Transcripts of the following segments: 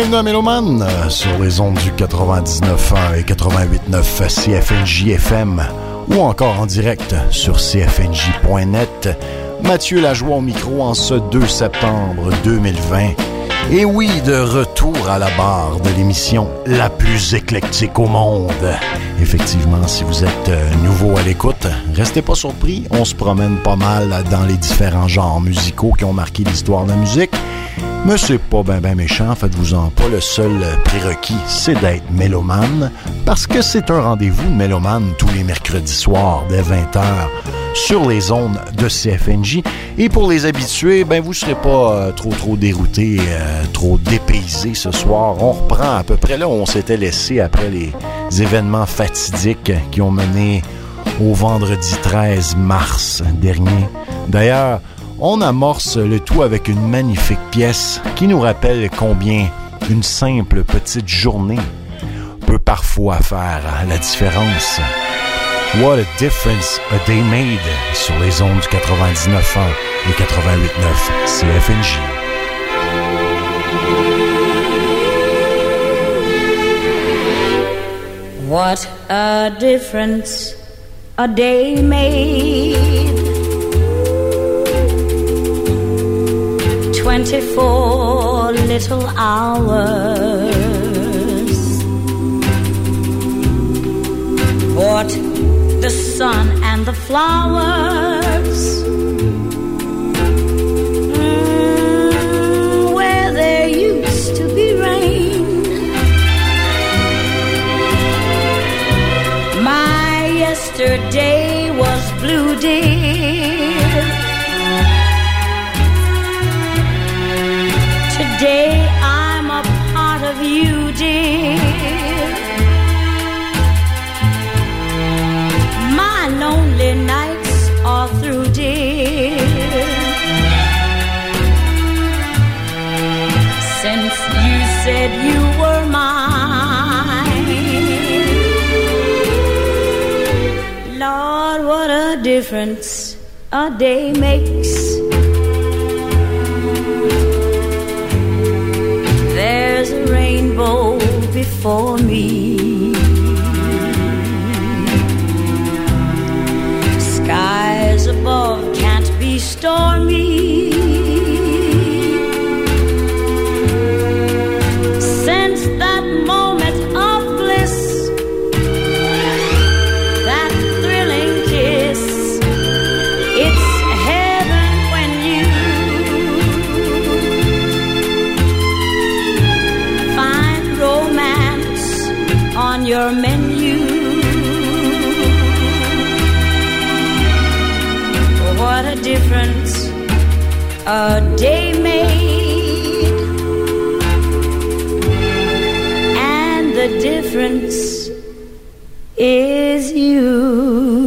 Bienvenue à Méloman sur les ondes du 99.1 et 88.9 CFNJ FM ou encore en direct sur cfnj.net. Mathieu Lajoie au micro en ce 2 septembre 2020. Et oui, de retour à la barre de l'émission la plus éclectique au monde. Effectivement, si vous êtes nouveau à l'écoute, restez pas surpris, on se promène pas mal dans les différents genres musicaux qui ont marqué l'histoire de la musique. Mais c'est pas ben méchant, faites-vous-en pas. Le seul prérequis, c'est d'être mélomane, parce que c'est un rendez-vous de mélomane tous les mercredis soirs dès 20h sur les ondes de CFNJ. Et pour les habitués, vous serez pas trop déroutés, trop dépaysés ce soir. On reprend à peu près là où on s'était laissé après les événements fatidiques qui ont mené au vendredi 13 mars dernier. D'ailleurs, on amorce le tout avec une magnifique pièce qui nous rappelle combien une simple petite journée peut parfois faire la différence. What a difference a day made sur les ondes du 99.1 et 88.9 CFNJ. What a difference a day made. 24 little hours brought the sun and the flowers where there used to be rain. My yesterday was blue, dear. Today I'm a part of you, dear. My lonely nights are through, dear. Since you said you were mine, Lord, what a difference a day makes. There's a rainbow before me. Skies above can't be stormy. Since that moment of bliss, that thrilling kiss, it's heaven when you on your menu. What a difference a day made, and the difference is you.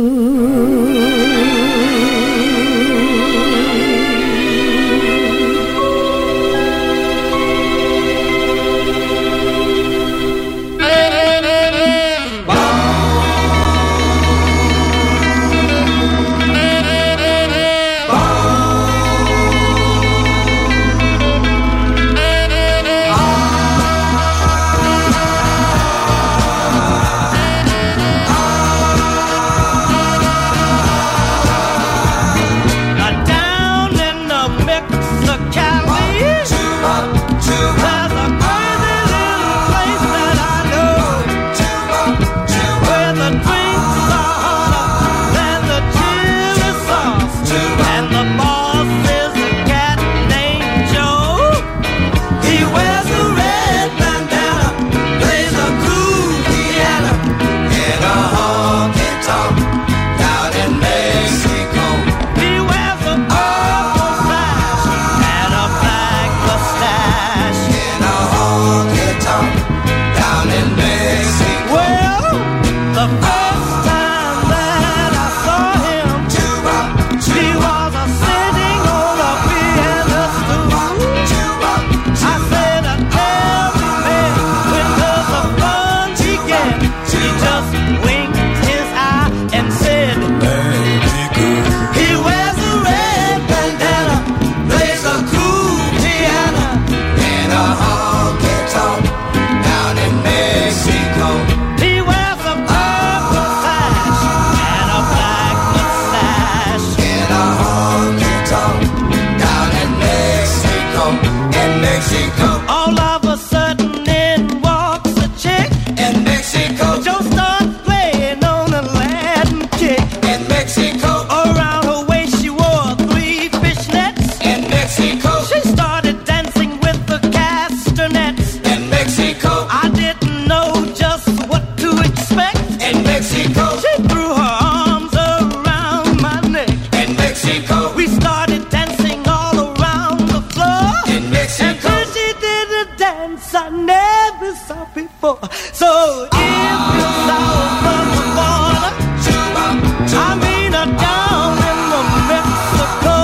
Mexico. We started dancing all around the floor. In Mexico. And then she did a dance I never saw before. So if you south of the border, I mean down in the Mexico,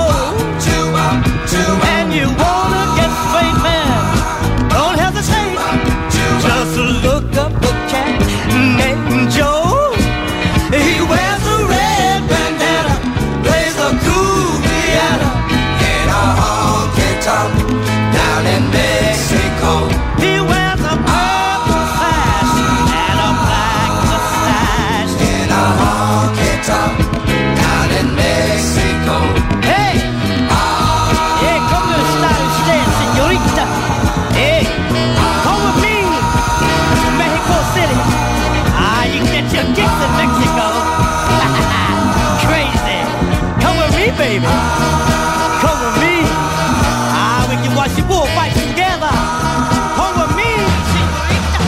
and you wanna get straight, man, don't hesitate. Just look up a cat named Joe. He wears a red bandana, plays a cool piano in a honky tonk down in Mexico. He wears a purple sash and a black mustache in a honky tonk down in Mexico. Hey, yeah, come to the United States, señorita. Hey, come with me to Mexico City. You can get your kicks in Mexico. Crazy. Come with me, baby. Come with me. We can watch the bullfights together. Come with me, señorita.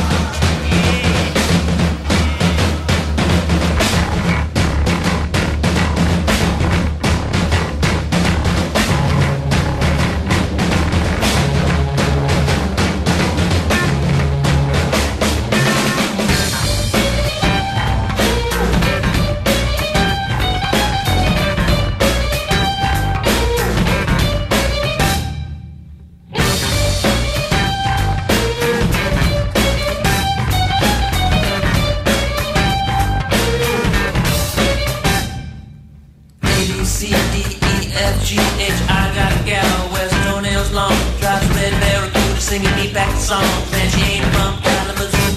Singing me back songs, and she ain't from Kalamazoo.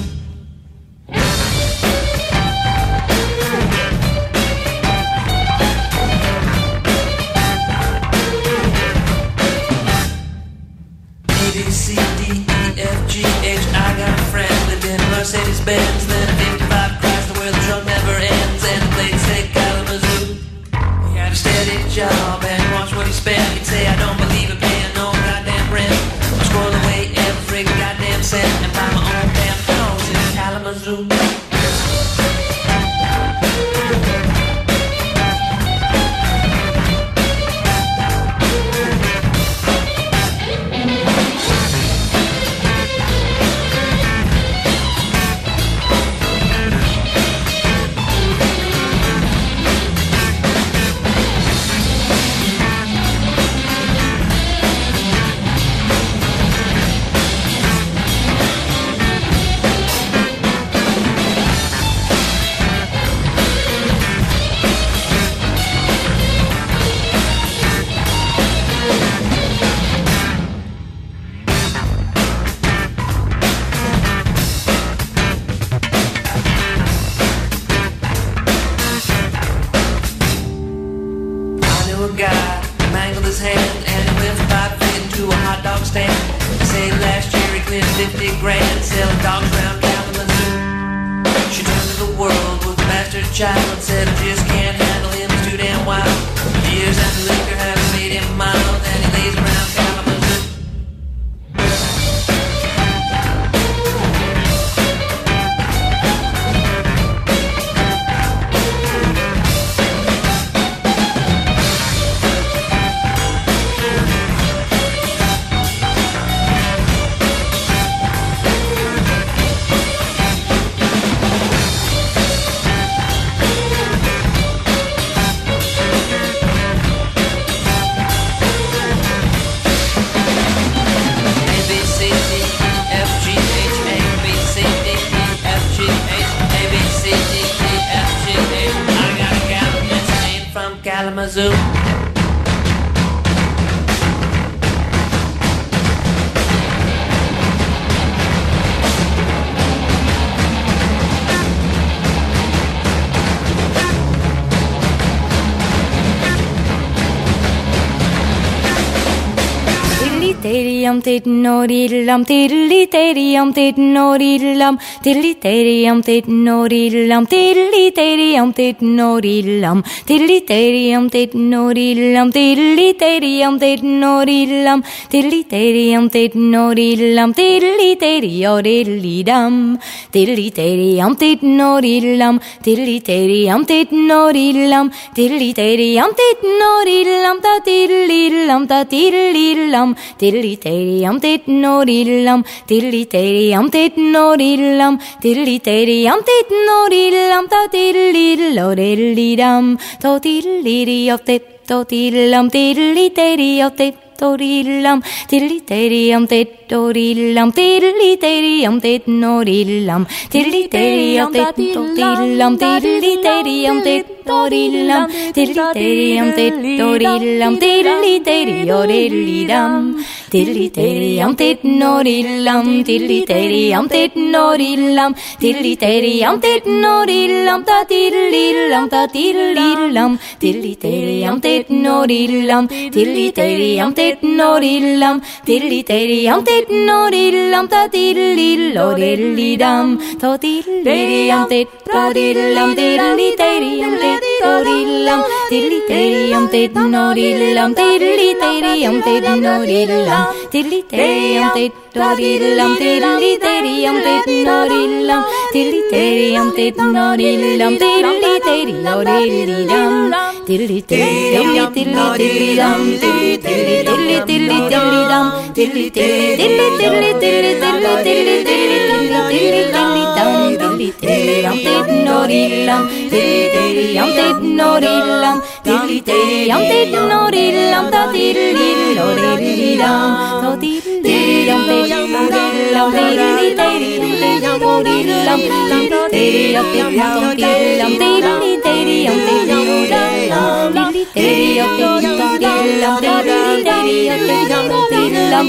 A, B, C, D, E, F, G, H. I got a friend lived in Mercedes-Benz, then a 55 Chrysler where the truck never ends, and the plate said Kalamazoo. He had a steady job and watch what he spent. He'd say, I don't believe it, paying no goddamn rent. I squirrel away every goddamn cent and buy my own damn house in Kalamazoo. Kalamazoo. Diddly-dum, diddly-no-diddle-dum, diddly-diddly-dum, diddly-no-diddle-dum, tiddly teddy tit nori lum, tiddly teddy tit nori lum, tiddly teddy tit nori lum, tiddly teddy tit nori lum, tiddly teddy tit nori lum, tiddly teddy o diddly dum, tiddly teddy tit nori lum, tiddly teddy tit nori lum, tiddly teddy tit nori lum, ta tiddly lum, ta tiddly lum, tiddly teddy tit nori lum, tiddly teddy tit nori lum, tiddly teddy tit nori lum, ta tiddly lo diddly dum, to tiddly of tit, to tiddlum, tiddly teddy of tit. Torilam, tiddly teddy tit, torilam, tiddly teddy tit, norilam, tiddly teddy tit, torilam, tiddly teddy tit, torilam, tiddly teddy tit, torilam, tiddly teddy orilidam, tiddly teddy tit, norilam, tiddly teddy tit, norilam, tiddly teddy tit, norilam, ta tiddly lam, ta tiddly lam, tiddly teddy tit, norilam, tiddly teddy tit. Norilam, tiddly teddy tit norilam, ta tiddly lo diddly dum, to tiddly tit, norilam, tiddly teddy tit, norilam, tiddly teddy tit, norilam, tiddly teddy tit, norilam, tiddly teddy tit, norilam, tiddly teddy tit, norilam, tiddly teddy tit, norilam, tiddly teddy lo diddly dum, tiddly teddy tiddly dum, tiddly teddy tiddly tiddly dum, tiddly tiddly tiddly tiddly tiddly tiddly tiddly dum, tiddly tiddly tit norilam, tiddly tiddly tit norilam, tiddly tiddly tit norilam, ta tiddly lo diddly dum, to tiddly tit norilam, tiddly tiddly norilam, tiddly tiddly tit norilam, tiddly tiddly tit norilam, tiddly tiddly norilam, tiddly tiddly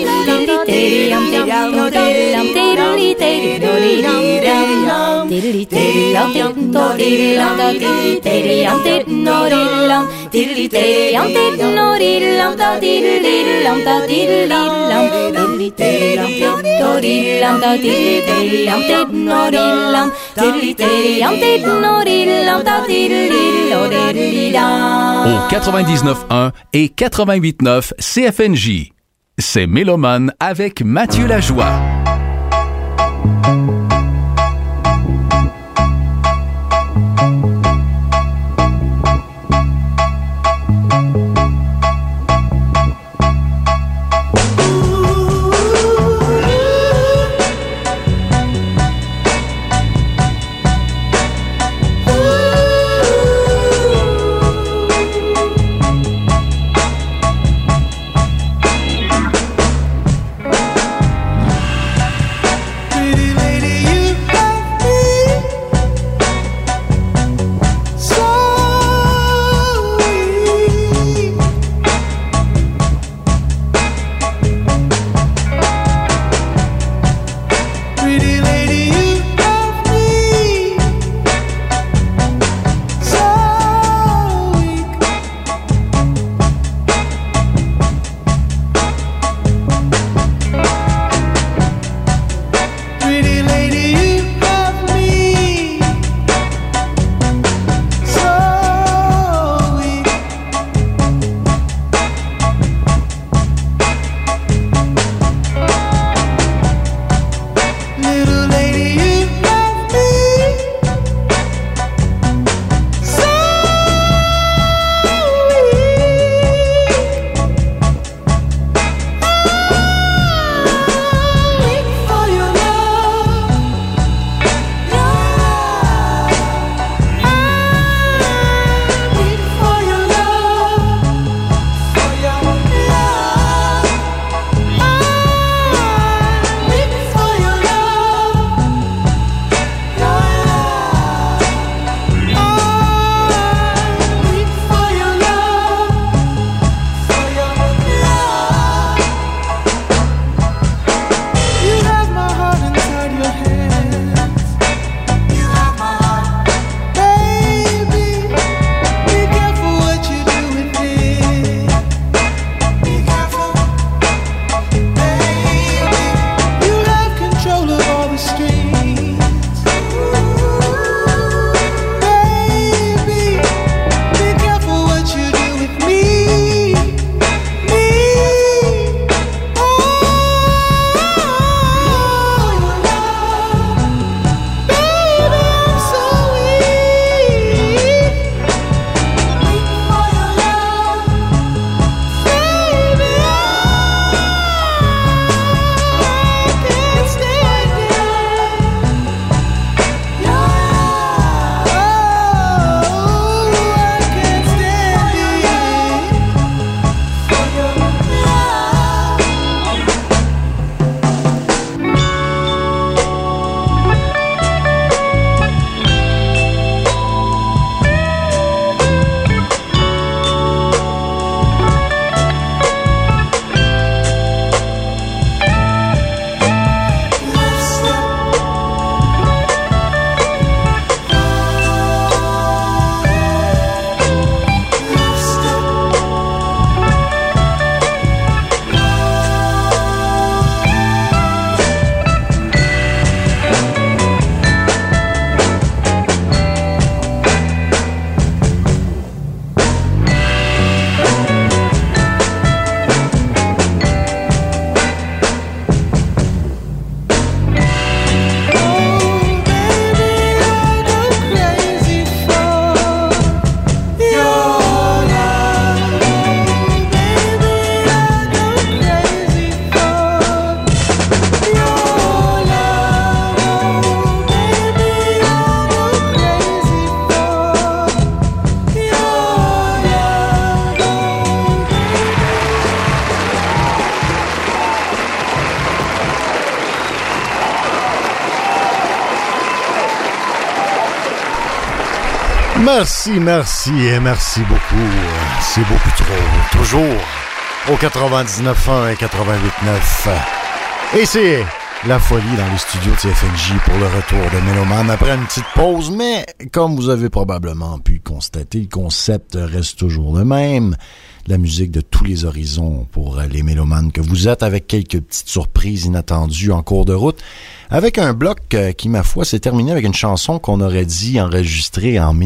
Au 99.1 et 88.9 CFNJ. C'est Mélomane avec Mathieu Lajoie. Pretty lady, Merci et merci beaucoup. C'est beaucoup trop. Toujours au 99.1 et 88.9. Et c'est la folie dans les studios de CFNJ pour le retour de Méloman après une petite pause. Mais comme vous avez probablement pu constater, le concept reste toujours le même. La musique de tous les horizons pour les mélomanes que vous êtes, avec quelques petites surprises inattendues en cours de route, avec un bloc qui, ma foi, s'est terminé avec une chanson qu'on aurait dit enregistrer en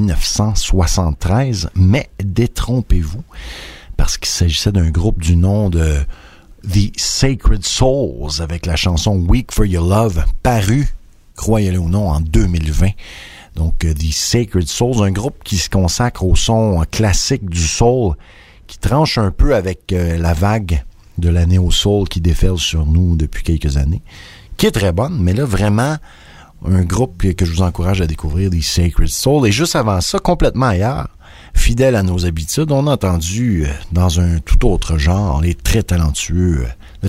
1973, mais détrompez-vous, parce qu'il s'agissait d'un groupe du nom de The Sacred Souls, avec la chanson Weak for Your Love, parue, croyez-le ou non, en 2020. Donc, The Sacred Souls, un groupe qui se consacre au son classique du soul, qui tranche un peu avec la vague de la néo-soul qui déferle sur nous depuis quelques années, qui est très bonne, mais là, vraiment, un groupe que je vous encourage à découvrir, The Sacred Souls. Et juste avant ça, complètement ailleurs, fidèle à nos habitudes, on a entendu dans un tout autre genre le très talentueux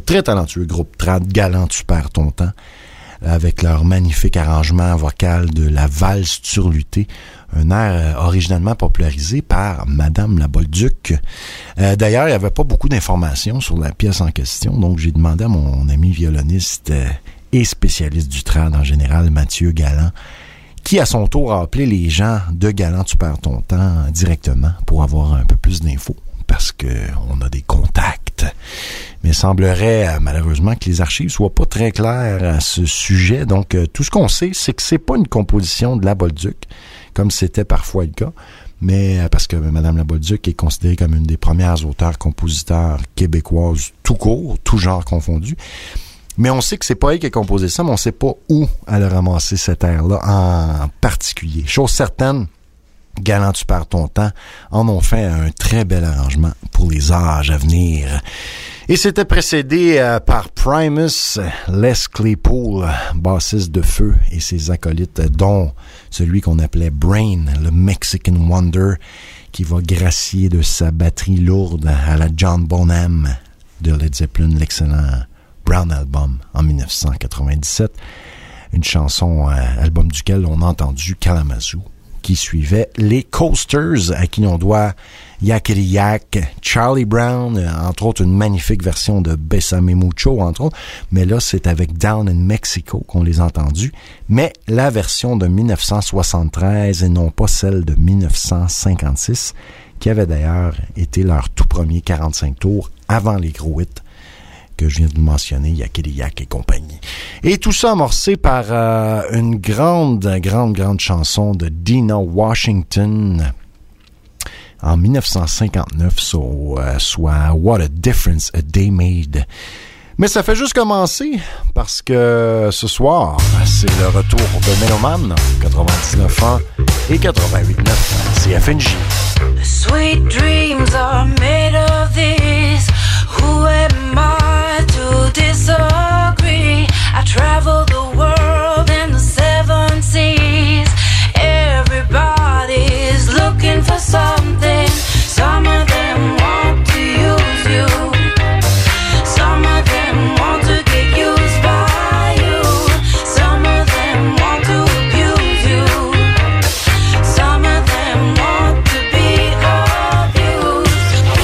groupe Trad, Galant, tu perds ton temps, avec leur magnifique arrangement vocal de la valse turlutée, un air originalement popularisé par Madame la Bolduc. D'ailleurs, il n'y avait pas beaucoup d'informations sur la pièce en question, donc j'ai demandé à mon ami violoniste et spécialiste du trad en général, Mathieu Galant, qui à son tour a appelé les gens de Galant tu perds ton temps directement pour avoir un peu plus d'infos, parce qu'on a des contacts. Mais il semblerait malheureusement que les archives soient pas très claires à ce sujet. Donc, tout ce qu'on sait, c'est que c'est pas une composition de la Bolduc, comme c'était parfois le cas, mais parce que Madame la Bolduc est considérée comme une des premières auteurs-compositeurs québécoises tout court, tout genre confondu. Mais on sait que c'est pas elle qui a composé ça, mais on sait pas où elle a ramassé cet air-là en particulier. Chose certaine, Galant tu perds ton temps en ont fait un très bel arrangement pour les âges à venir. Et c'était précédé par Primus, Les Claypool, bassiste de Feu, et ses acolytes, dont celui qu'on appelait Brain, le Mexican Wonder, qui va gracier de sa batterie lourde à la John Bonham de Led Zeppelin, l'excellent Brown Album en 1997. Une chanson, album duquel on a entendu Kalamazoo, qui suivait les Coasters, à qui l'on doit Yakety Yak, Charlie Brown, entre autres une magnifique version de Bésame Mucho, entre autres, mais là c'est avec Down in Mexico qu'on les a entendus, mais la version de 1973 et non pas celle de 1956, qui avait d'ailleurs été leur tout premier 45 tours avant les gros hits que je viens de mentionner, Yakety Yak et compagnie. Et tout ça amorcé par une grande chanson de Dina Washington en 1959, soit What a Difference a Day Made. Mais ça fait juste commencer, parce que ce soir, c'est le retour de Méloman, 99.1 et 88.9 CFNJ. Sweet dreams are made of this. Who am I to disagree? I travel the world and the seven seas. Everybody's looking for something. Some of them want to use you. Some of them want to get used by you. Some of them want to abuse you. Some of them want to be abused.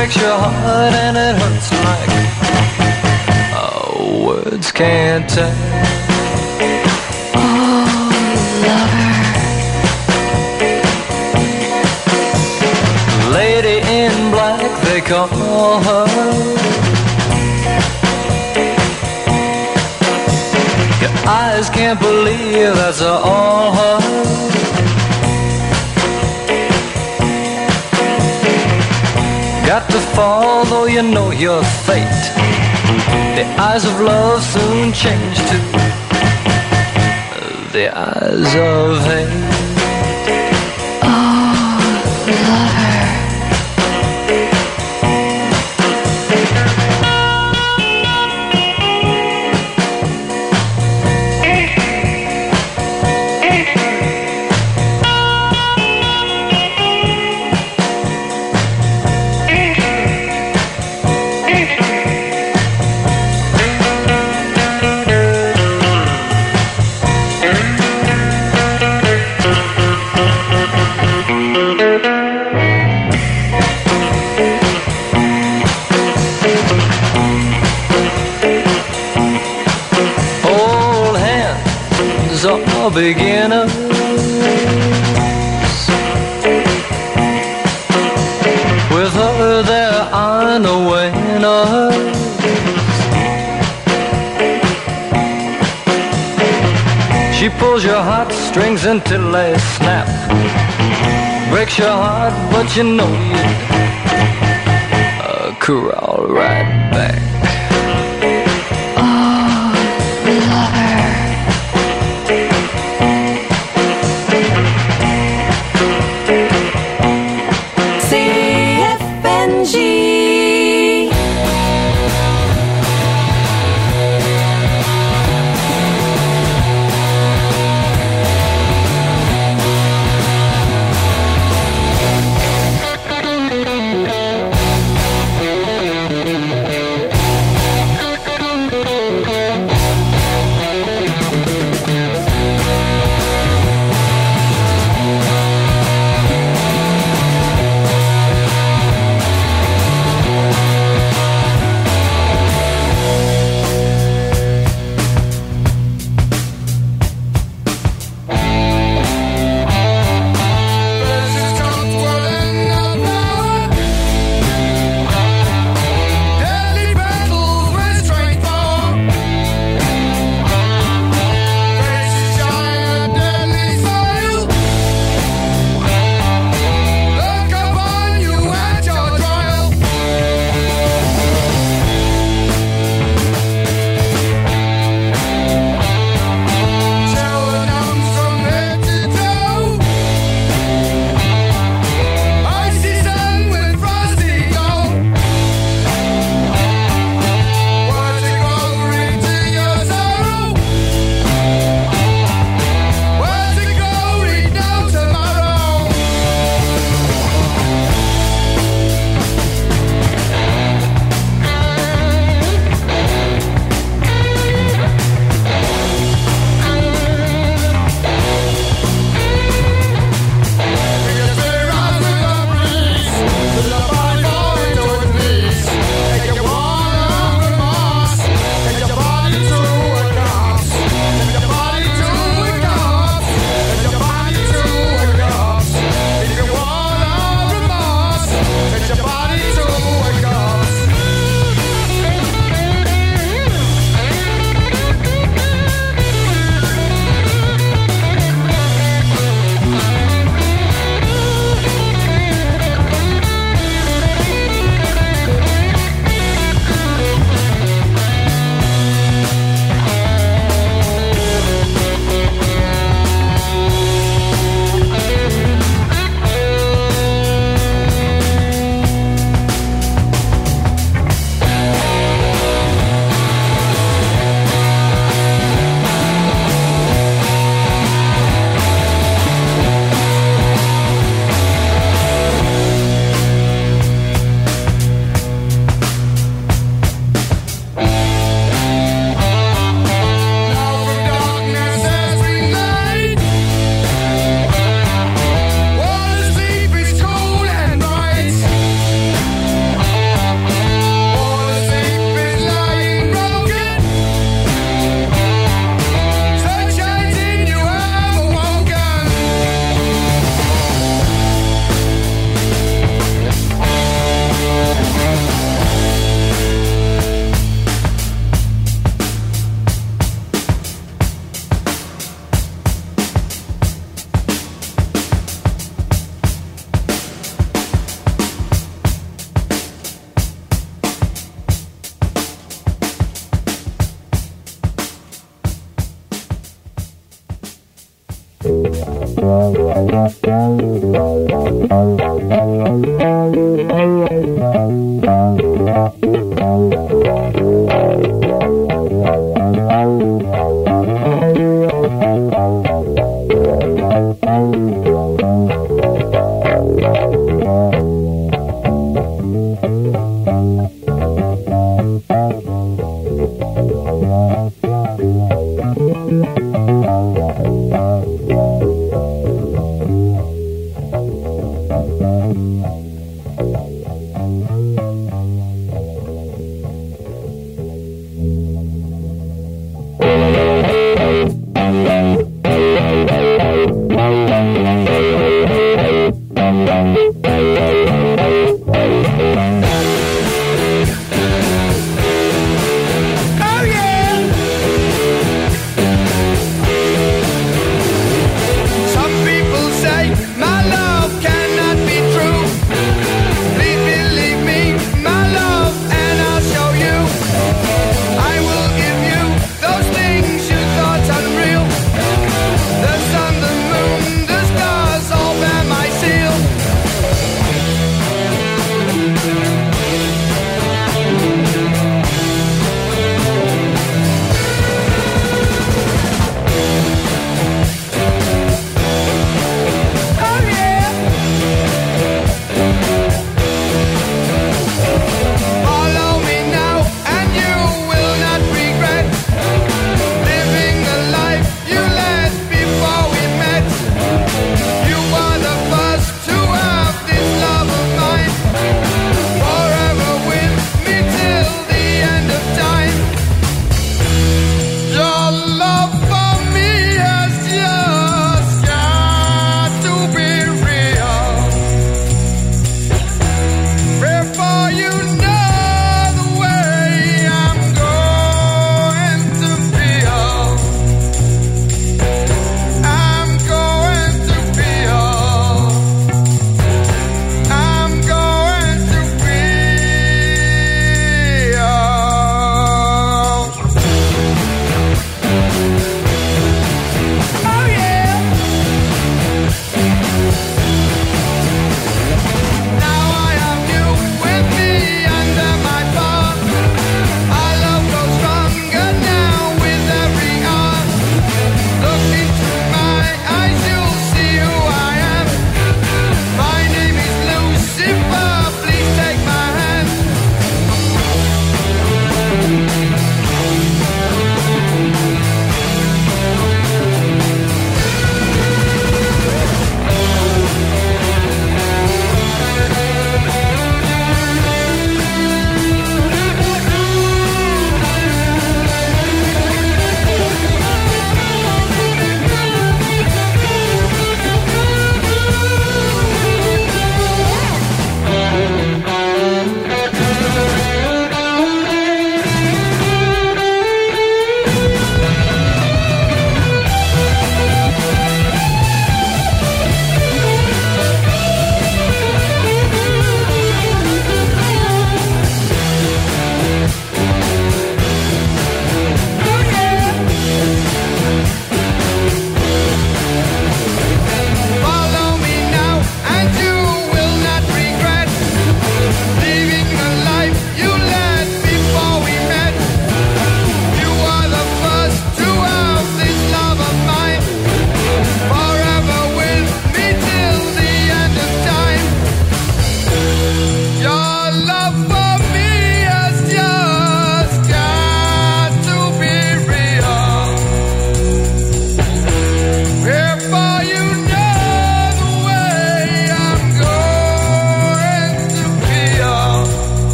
breaks your heart and it hurts like words can't tell. Lady in black, they call her. Your eyes can't believe that's all her. Got to fall though you know your fate. The eyes of love soon change to the eyes of hate. Beginners, with her there are no winners. She pulls your heartstrings until they snap, breaks your heart, but you know you'd crawl right back.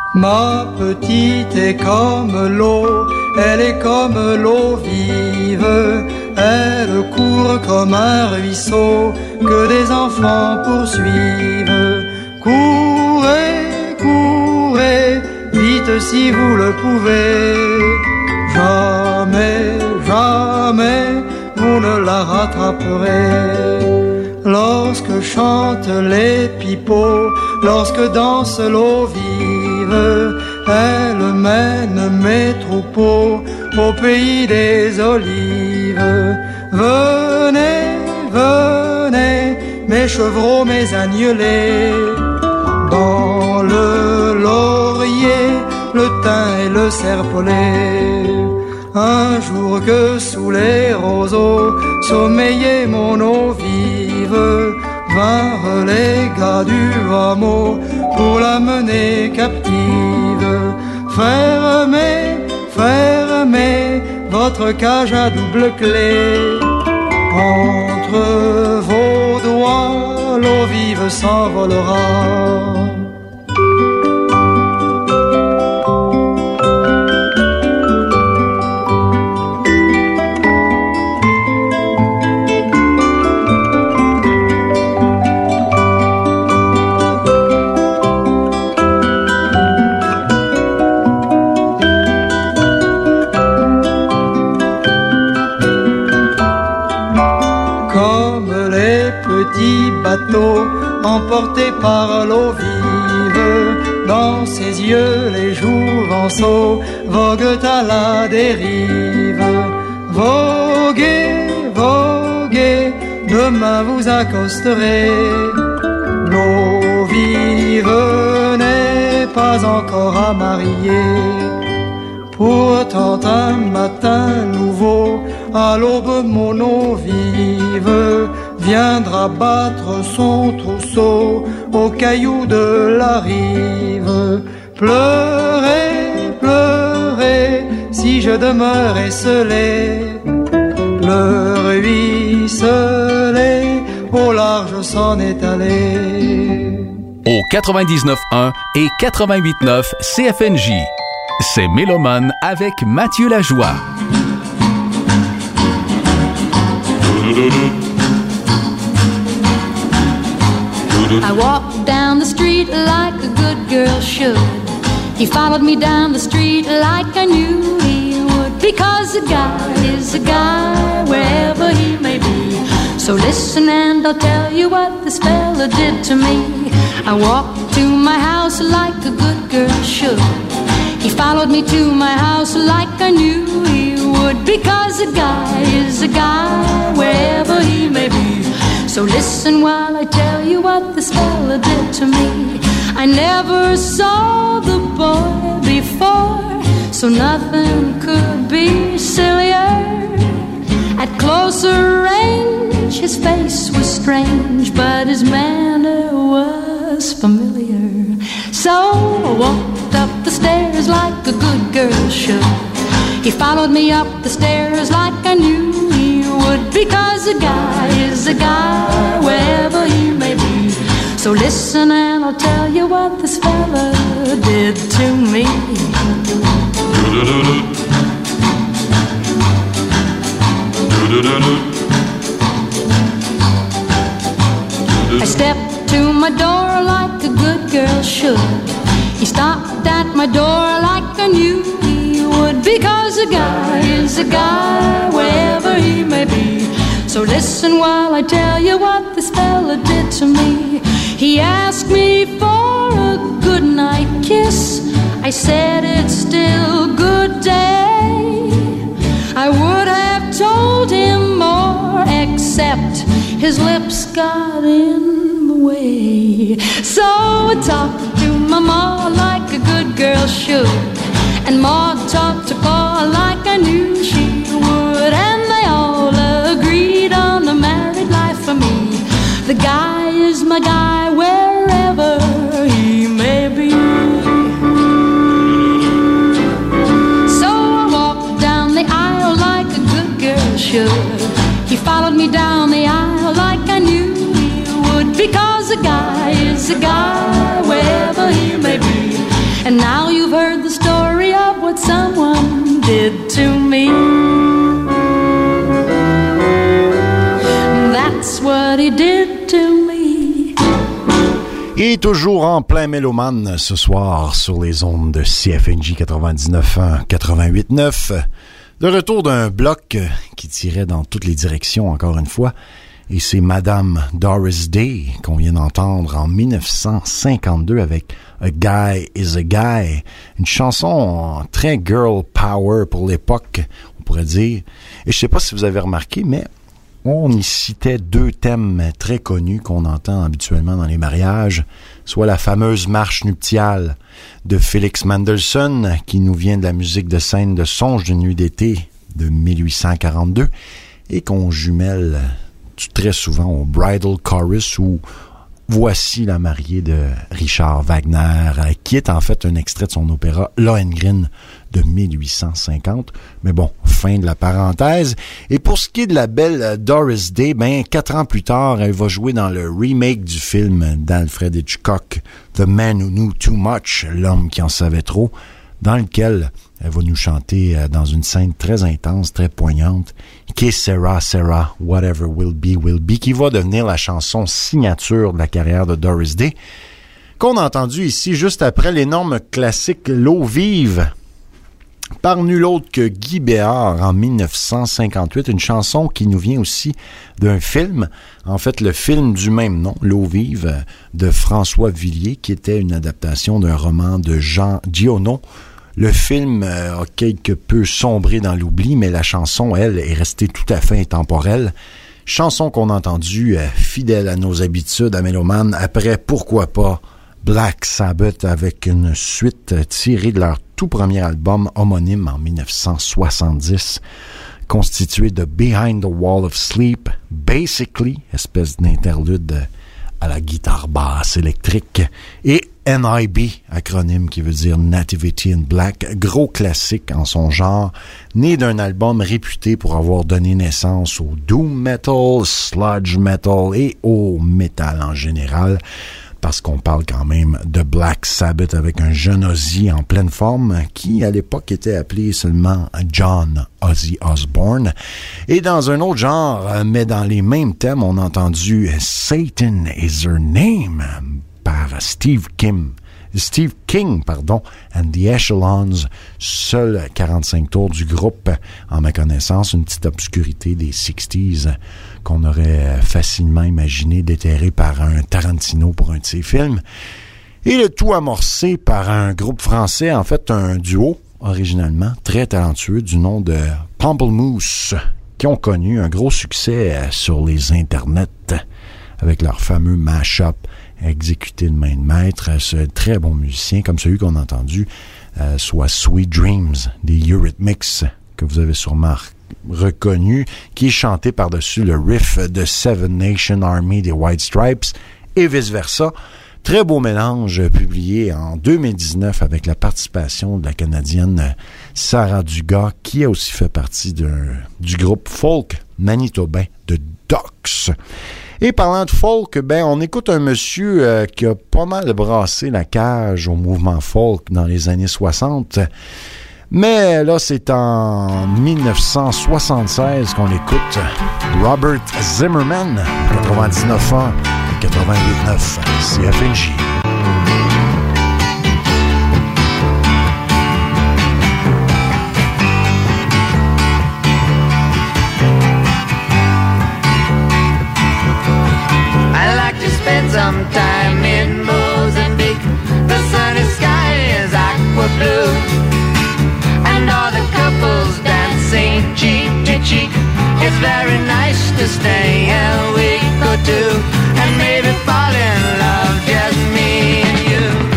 Ma petite est comme l'eau, elle est comme l'eau vive, elle court comme un ruisseau que des enfants poursuivent. Courez, courez, vite si vous le pouvez. Jamais, jamais, vous ne la rattraperez. Lorsque chantent les pipeaux, lorsque danse l'eau vive, elle mène mes troupeaux au pays des olives. Venez, venez, mes chevreaux, mes agnelés, dans le laurier, le thym et le serpolet. Un jour que sous les roseaux sommeillait mon eau vive, vinrent les gars du hameau pour la mener captive. Fermez, fermez votre cage à double clé. Entre vos doigts, l'eau vive s'envolera. Bateau emporté par l'eau vive, dans ses yeux les jouvenceaux voguent à la dérive. Voguez, voguez, demain vous accosterez. L'eau vive n'est pas encore à marier. Pourtant un matin nouveau, à l'aube mon eau vive viendra battre son trousseau aux cailloux de la rive. Pleurez, pleurez, si je demeure esselé, le ruisselet au large s'en est allé. Au 99.1 et 88.9 CFNJ, c'est Mélomane avec Mathieu Lajoie. I walked down the street like a good girl should. He followed me down the street like I knew he would. Because a guy is a guy wherever he may be. So listen and I'll tell you what this fella did to me. I walked to my house like a good girl should. He followed me to my house like I knew he would. Because a guy is a guy wherever he may be. So listen while I tell you what this fella did to me. I never saw the boy before, so nothing could be sillier. At closer range, his face was strange, but his manner was familiar. So I walked up the stairs like a good girl should. He followed me up the stairs like I knew he would. Because a guy is a guy wherever he may be. So listen and I'll tell you what this fella did to me. I stepped to my door like a good girl should. He stopped at my door like I knew he would. Because a guy is a guy wherever he may be. So listen while I tell you what this fella did to me. He asked me for a goodnight kiss. I said it's still good day. I would have told him more, except his lips got in the way. So I talked to my ma like a good girl should. And Ma talked to Pa like I knew she would. And they all agreed on a married life for me. The guy is my guy wherever he may be. So I walked down the aisle like a good girl should. He followed me down the aisle like I knew he would. Because a guy is a guy wherever he may be. And now Toujours en plein mélomane ce soir sur les ondes de CFNJ 99.1, 88.9. De retour d'un bloc qui tirait dans toutes les directions encore une fois. Et c'est Madame Doris Day qu'on vient d'entendre en 1952 avec A Guy is a Guy. Une chanson très girl power pour l'époque, on pourrait dire. Et je sais pas si vous avez remarqué, mais on y citait deux thèmes très connus qu'on entend habituellement dans les mariages, soit la fameuse marche nuptiale de Félix Mendelssohn, qui nous vient de la musique de scène de Songe d'une nuit d'été de 1842, et qu'on jumelle très souvent au Bridal Chorus ou Voici la mariée de Richard Wagner, qui est en fait un extrait de son opéra Lohengrin de 1850. Mais bon, fin de la parenthèse. Et pour ce qui est de la belle Doris Day, 4 ans plus tard, elle va jouer dans le remake du film d'Alfred Hitchcock, The Man Who Knew Too Much, l'homme qui en savait trop, dans lequel elle va nous chanter dans une scène très intense, très poignante, Que Sera, Sera, Whatever Will Be, qui va devenir la chanson signature de la carrière de Doris Day, qu'on a entendu ici juste après l'énorme classique L'eau vive, par nul autre que Guy Béard en 1958, une chanson qui nous vient aussi d'un film, en fait le film du même nom, L'eau vive, de François Villiers, qui était une adaptation d'un roman de Jean Giono. Le film a quelque peu sombré dans l'oubli, mais la chanson, elle, est restée tout à fait intemporelle. Chanson qu'on a entendue fidèle à nos habitudes à Mélomane, après, pourquoi pas, Black Sabbath avec une suite tirée de leur tout premier album homonyme en 1970, constitué de Behind the Wall of Sleep, Basically, espèce d'interlude à la guitare basse électrique, et NIB, acronyme qui veut dire Nativity in Black, gros classique en son genre, né d'un album réputé pour avoir donné naissance au doom metal, sludge metal et au metal en général, parce qu'on parle quand même de Black Sabbath avec un jeune Ozzy en pleine forme qui, à l'époque, était appelé seulement John Ozzy Osbourne. Et dans un autre genre, mais dans les mêmes thèmes, on a entendu Satan is Her Name par Steve King, and the Echelons, seul 45 tours du groupe, en ma connaissance, une petite obscurité des 60s qu'on aurait facilement imaginé déterrer par un Tarantino pour un de ses films. Et le tout amorcé par un groupe français, en fait un duo, originalement, très talentueux, du nom de Pamplemousse, qui ont connu un gros succès sur les internets avec leur fameux mash-up exécuté de main de maître. Ce très bon musicien, comme celui qu'on a entendu, soit Sweet Dreams des Eurythmics, que vous avez sûrement reconnu, qui est chanté par-dessus le riff de Seven Nation Army des White Stripes, et vice-versa. Très beau mélange publié en 2019 avec la participation de la Canadienne Sarah Dugas, qui a aussi fait partie du groupe folk manitobain de Docs. Et parlant de folk, on écoute un monsieur qui a pas mal brassé la cage au mouvement folk dans les années 60. Mais là, c'est en 1976 qu'on écoute Robert Zimmerman, 99 ans, 88.9 CFNJ. Some time in Mozambique, the sunny sky is aqua blue, and all the couples dancing cheek to cheek. It's very nice to stay a week or two and maybe fall in love, just me and you.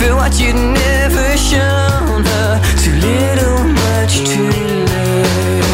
feel what you'd never shown her. Too little, much too late.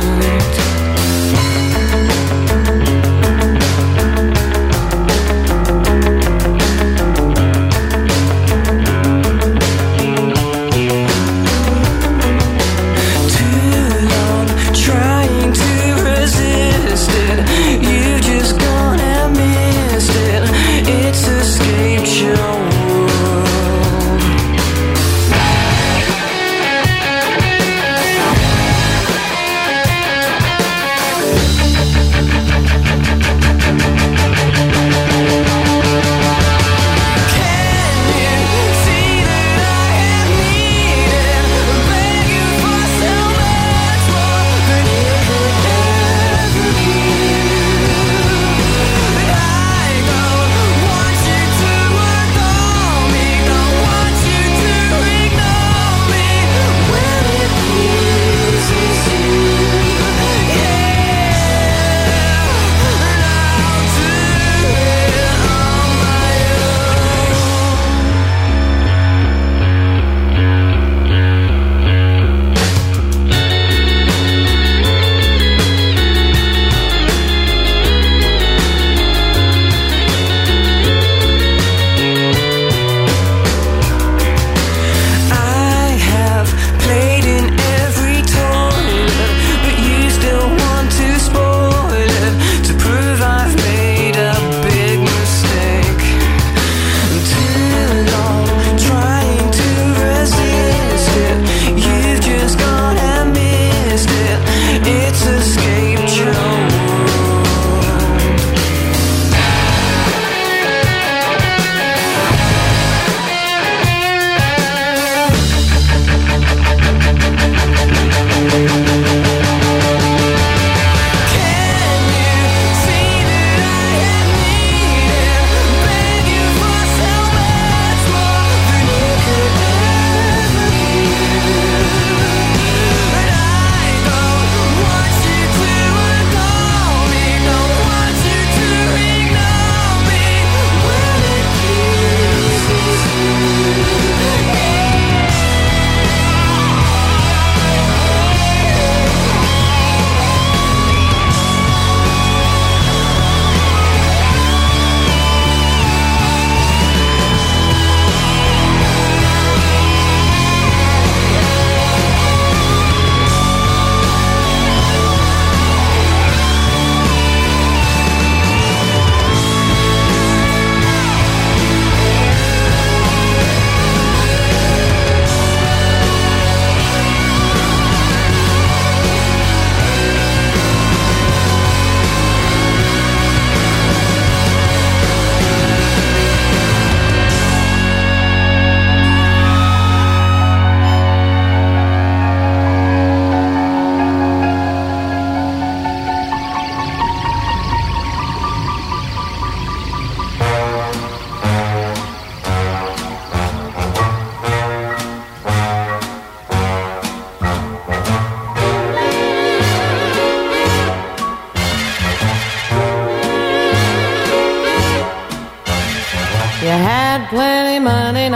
You had plenty money,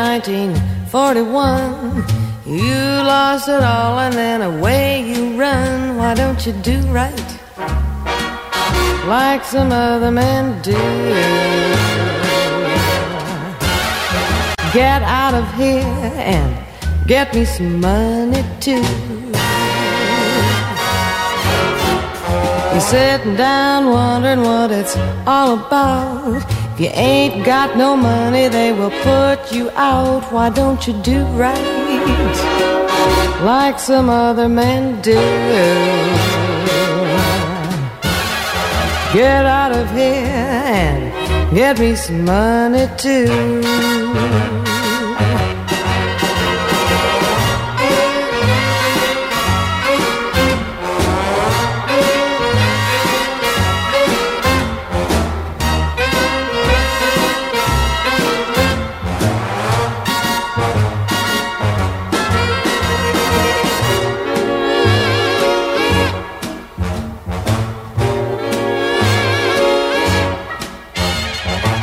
1941. You lost it all and then away you run. Why don't you do right like some other men do? Get out of here and get me some money too. You're sitting down wondering what it's all about. If you ain't got no money, they will put you out. Why don't you do right like some other men do? Get out of here and get me some money too.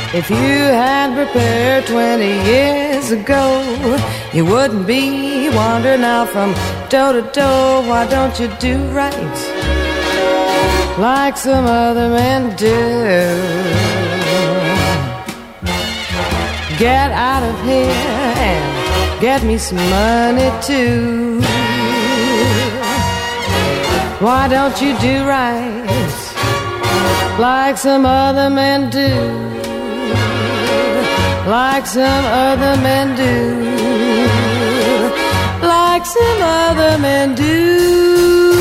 If you had prepared 20 years ago, you wouldn't be wandering out from door to door. Why don't you do right like some other men do? Get out of here and get me some money too. Why don't you do right like some other men do? Like some other men do. Like some other men do.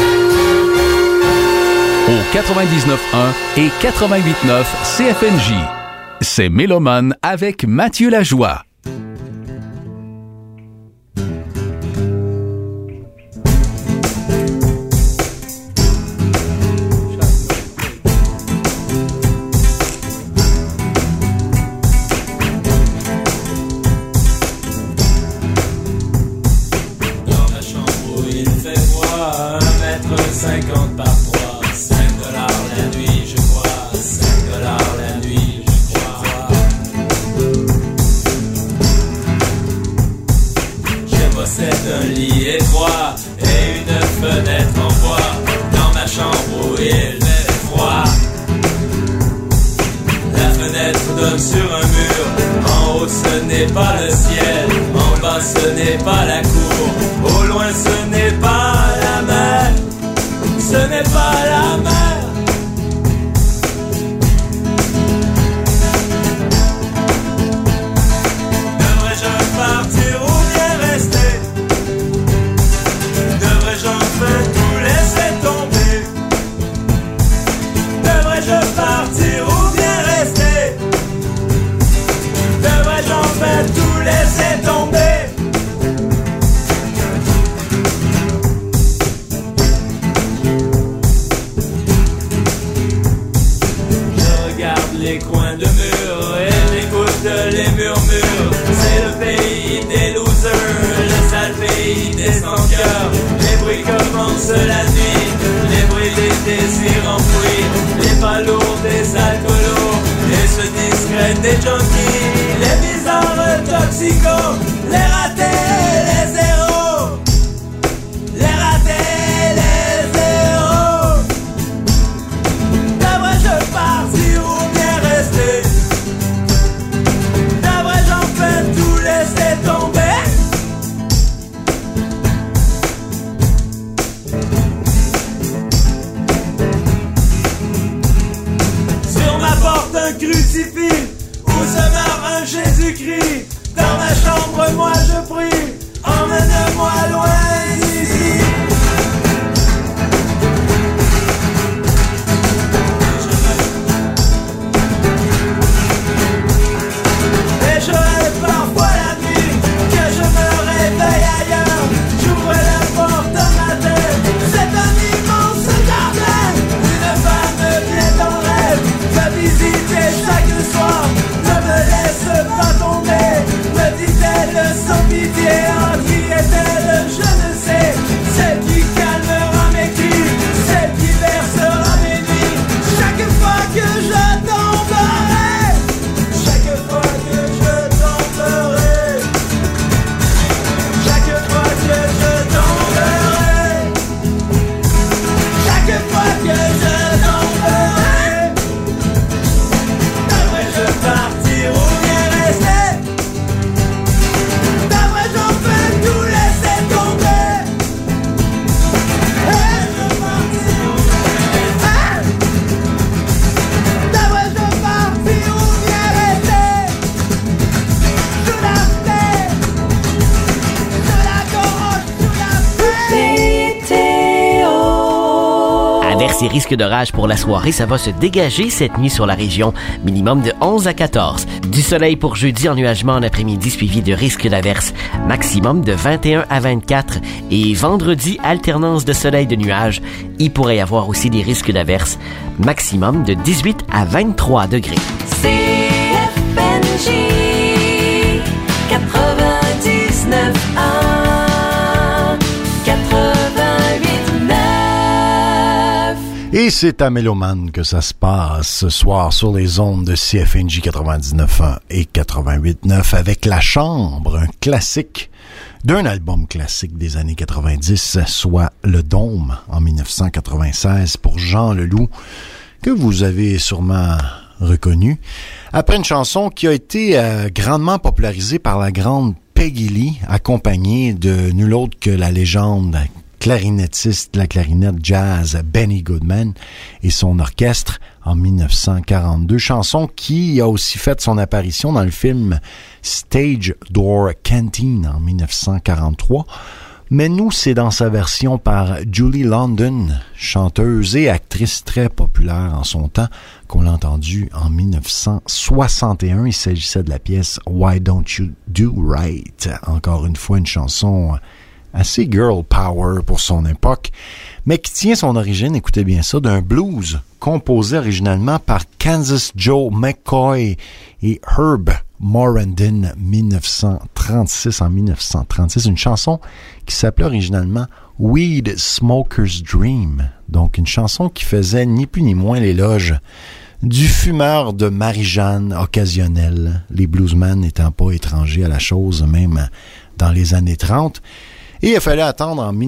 Au 99.1 et 88.9 CFNJ. C'est Mélomane avec Mathieu Lajoie. Risque d'orage pour la soirée, ça va se dégager cette nuit sur la région, minimum de 11 à 14. Du soleil pour jeudi, ennuagement en après-midi suivi de risque d'averse, maximum de 21 à 24. Et vendredi, alternance de soleil de nuages. Il pourrait y avoir aussi des risques d'averse, maximum de 18 à 23 degrés. CFNJ 99.1 Et Et c'est à Méloman que ça se passe ce soir sur les ondes de CFNJ 99.1 et 88.9 avec La Chambre, un classique d'un album classique des années 90, soit Le Dôme en 1996 pour Jean Leloup, que vous avez sûrement reconnu. Après une chanson qui a été grandement popularisée par la grande Peggy Lee, accompagnée de nul autre que la légende clarinettiste de la clarinette jazz Benny Goodman et son orchestre en 1942. Chanson qui a aussi fait son apparition dans le film Stage Door Canteen en 1943. Mais nous, c'est dans sa version par Julie London, chanteuse et actrice très populaire en son temps, qu'on l'a entendue en 1961. Il s'agissait de la pièce Why Don't You Do Right? Encore une fois, une chanson assez girl power pour son époque, mais qui tient son origine, écoutez bien ça, d'un blues composé originalement par Kansas Joe McCoy et Herb Morandin 1936, en 1936, une chanson qui s'appelait originalement Weed Smoker's Dream, donc une chanson qui faisait ni plus ni moins l'éloge du fumeur de Marie-Jeanne occasionnel, les bluesmen n'étant pas étrangers à la chose, même dans les années 30. Et il fallait attendre en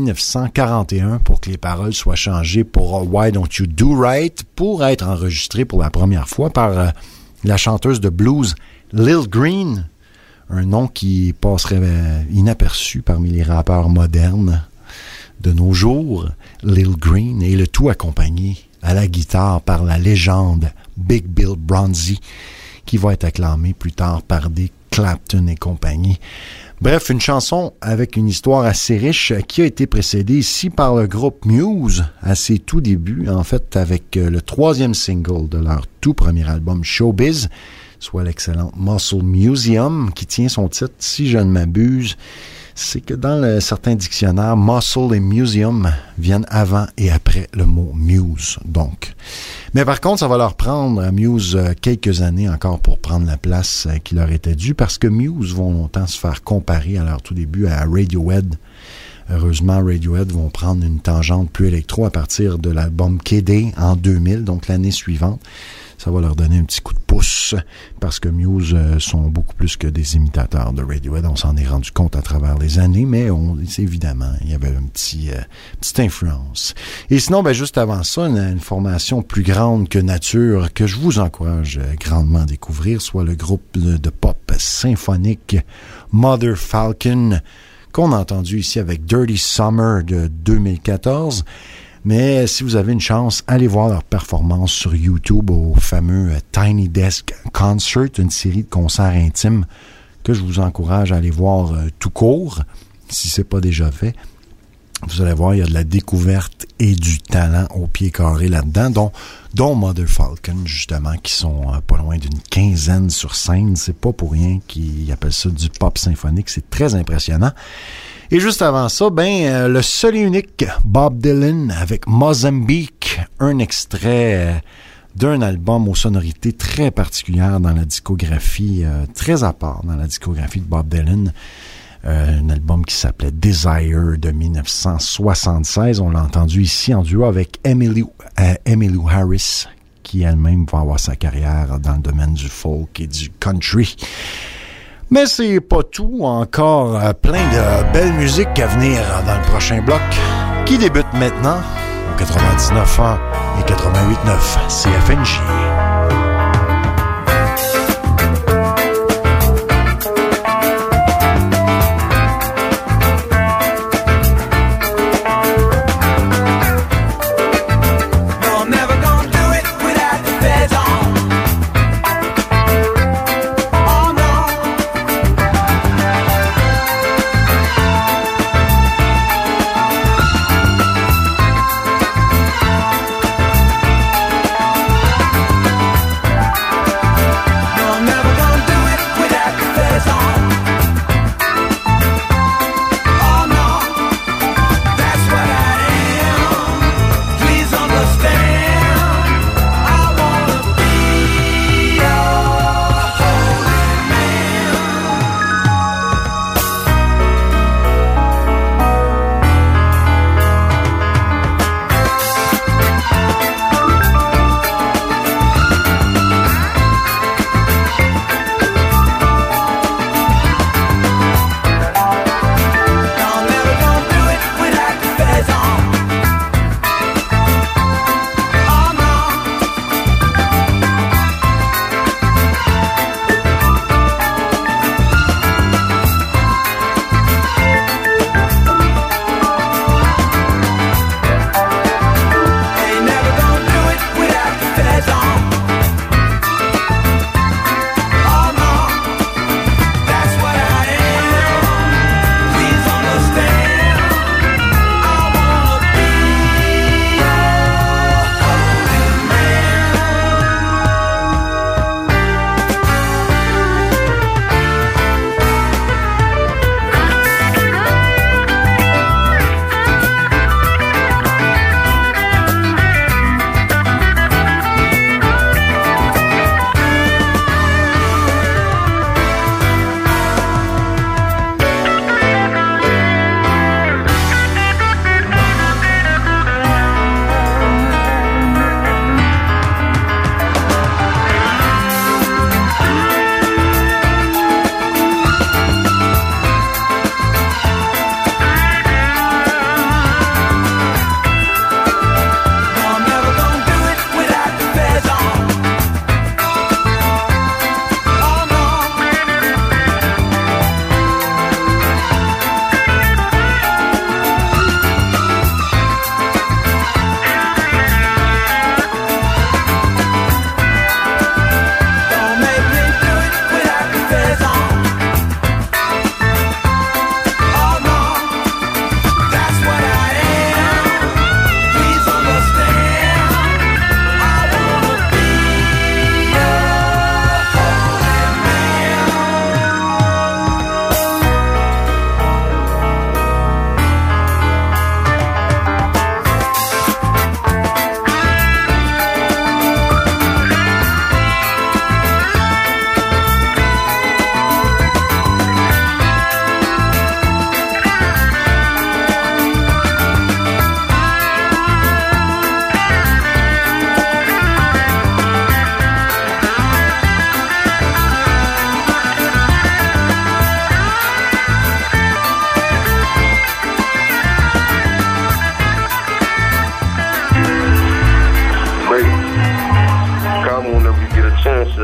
1941 pour que les paroles soient changées pour Why Don't You Do Right, pour être enregistrées pour la première fois par la chanteuse de blues Lil Green, un nom qui passerait inaperçu parmi les rappeurs modernes de nos jours, Lil Green, et le tout accompagné à la guitare par la légende Big Bill Bronzy, qui va être acclamé plus tard par des Clapton et compagnie. Bref, une chanson avec une histoire assez riche qui a été précédée ici par le groupe Muse à ses tout débuts, en fait avec le troisième single de leur tout premier album Showbiz, soit l'excellente Muscle Museum, qui tient son titre, si je ne m'abuse. C'est que dans certains dictionnaires, Muscle et Museum viennent avant et après le mot Muse, donc. Mais par contre, ça va leur prendre à Muse quelques années encore pour prendre la place qui leur était due, parce que Muse vont longtemps se faire comparer à leur tout début à Radiohead. Heureusement, Radiohead vont prendre une tangente plus électro à partir de l'album KD en 2000, donc l'année suivante. Ça va leur donner un petit coup de pouce parce que Muse sont beaucoup plus que des imitateurs de Radiohead. On s'en est rendu compte à travers les années, mais évidemment, il y avait une petite influence. Et sinon, juste avant ça, une formation plus grande que nature que je vous encourage grandement à découvrir, soit le groupe de pop symphonique Mother Falcon, qu'on a entendu ici avec Dirty Summer de 2014. Mais si vous avez une chance, allez voir leur performance sur YouTube au fameux Tiny Desk Concert, une série de concerts intimes que je vous encourage à aller voir tout court, si c'est pas déjà fait. Vous allez voir, il y a de la découverte et du talent au pied carré là-dedans, dont Mother Falcon, justement, qui sont pas loin d'une quinzaine sur scène. C'est pas pour rien qu'ils appellent ça du pop symphonique. C'est très impressionnant. Et juste avant ça, le seul et unique Bob Dylan avec Mozambique, un extrait d'un album aux sonorités très particulières dans la discographie, très à part dans la discographie de Bob Dylan. Un album qui s'appelait Desire de 1976. On l'a entendu ici en duo avec Emmylou Harris, qui elle-même va avoir sa carrière dans le domaine du folk et du country. Mais c'est pas tout, encore plein de belles musiques à venir dans le prochain bloc, qui débute maintenant au 99.1 et 88.9 CFNJ.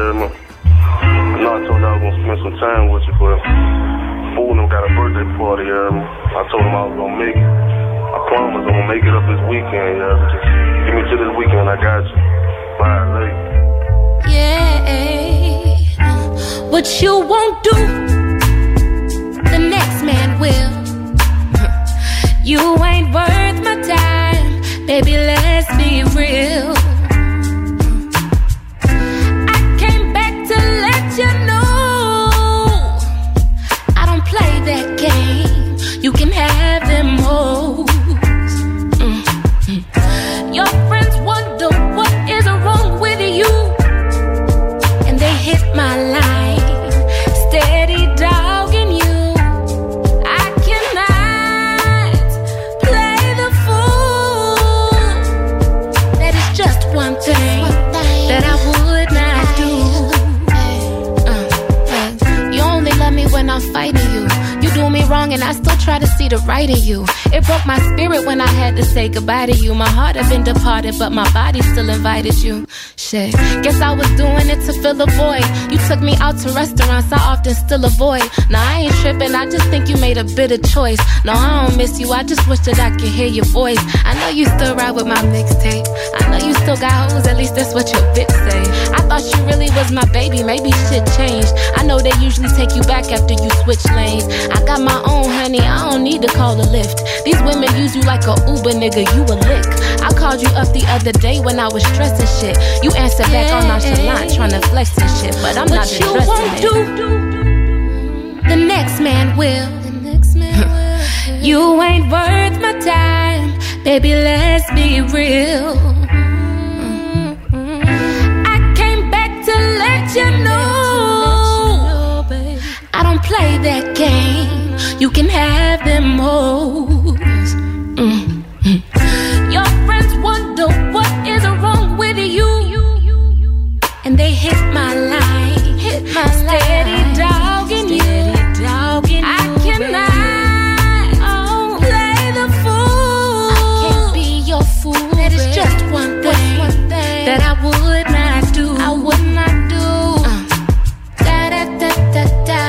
heard me? I know I told you I was gonna spend some time with you, but fool them got a birthday party, you heard me? I told them I was gonna make it. I promise I'm gonna make it up this weekend, you heard me? Just give me to this weekend, I got you. Bye, late. Yeah, what you won't do, the next man will. You ain't worth my time, baby, let's be real. I came back to let you know I don't play that game. You can have them hoes. Your friends wonder what is wrong with you, and they hit my line, steady dogging you. I cannot play the fool. That is just one thing that I would not do. You only love me when I'm fighting you. You do me wrong and I still try to see the right in you. It broke my spirit when I had to say goodbye to you. My heart had been departed, but my body still invited you. Shit, guess I was doing it to fill a void. You took me out to restaurants I often still avoid. Now I ain't tripping, I just think you made a bitter choice. No, I don't miss you, I just wish that I could hear your voice. I know you still ride with my mixtape. I know you still got hoes, at least that's what your bitch say. I thought you really was my baby, maybe shit changed. I know they usually take you back after you switch lanes. I got my own honey, I don't need to call a lift. These women use you like a Uber nigga, you a lick. I called you up the other day when I was stressing shit. You answered back on nonchalant, tryna flex and shit, but I'm not interested in it. What you won't do, the next man will. You ain't worth my time, baby, let's be real. I came back to let you know I don't play that game. You can have them hoes. Your friends wonder what is wrong with you, and they hit my line, steady dogging you. I cannot play the fool. I can't be your fool. That is just one thing that I would not do. I would not do. Da da da da da.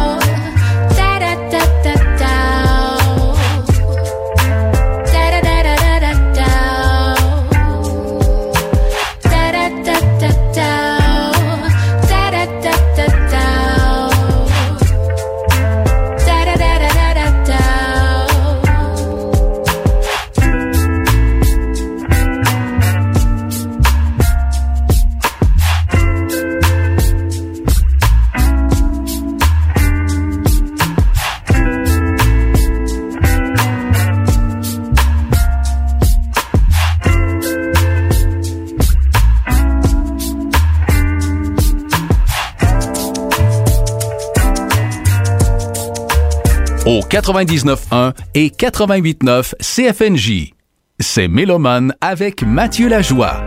Au 99.1 et 88.9 CFNJ. C'est Mélomane avec Mathieu Lajoie.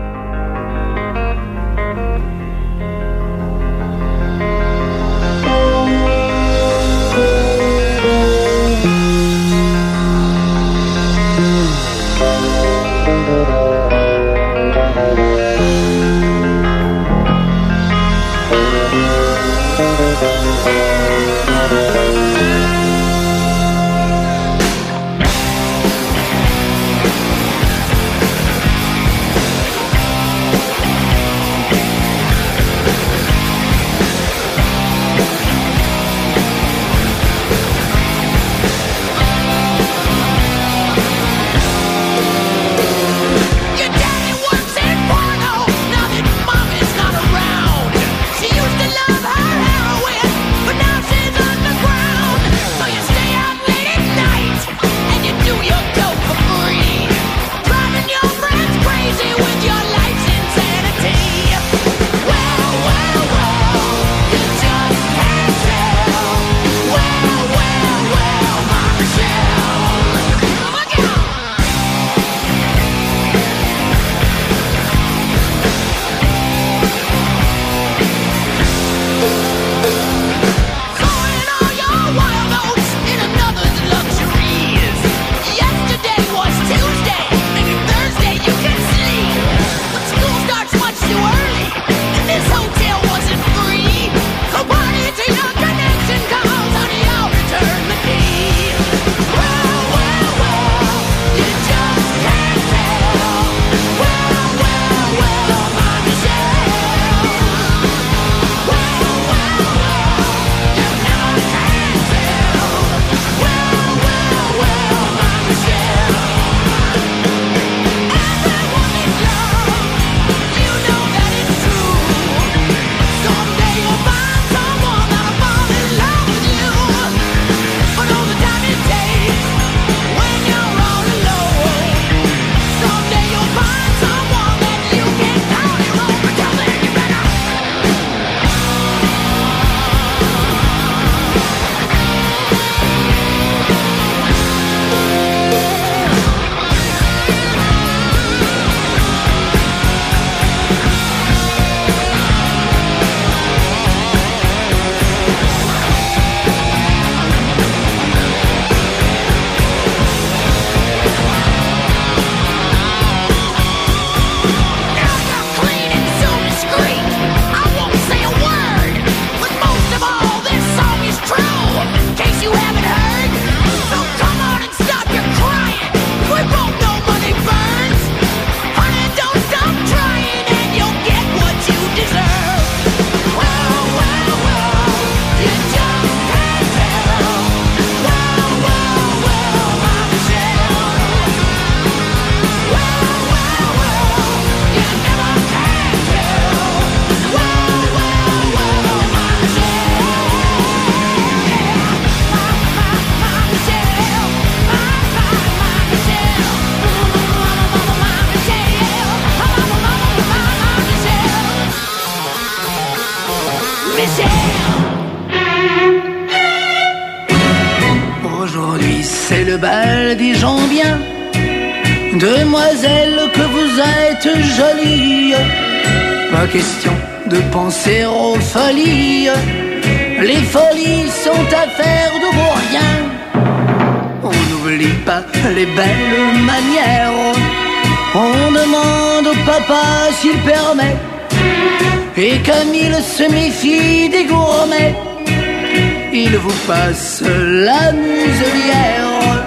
Aujourd'hui c'est le bal des gens bien. Demoiselle que vous êtes jolie. Pas question de penser aux folies. Les folies sont affaires de vos riens. On n'oublie pas les belles manières. On demande au papa s'il permet. Et comme il se méfie des gourmets, il vous passe la muselière.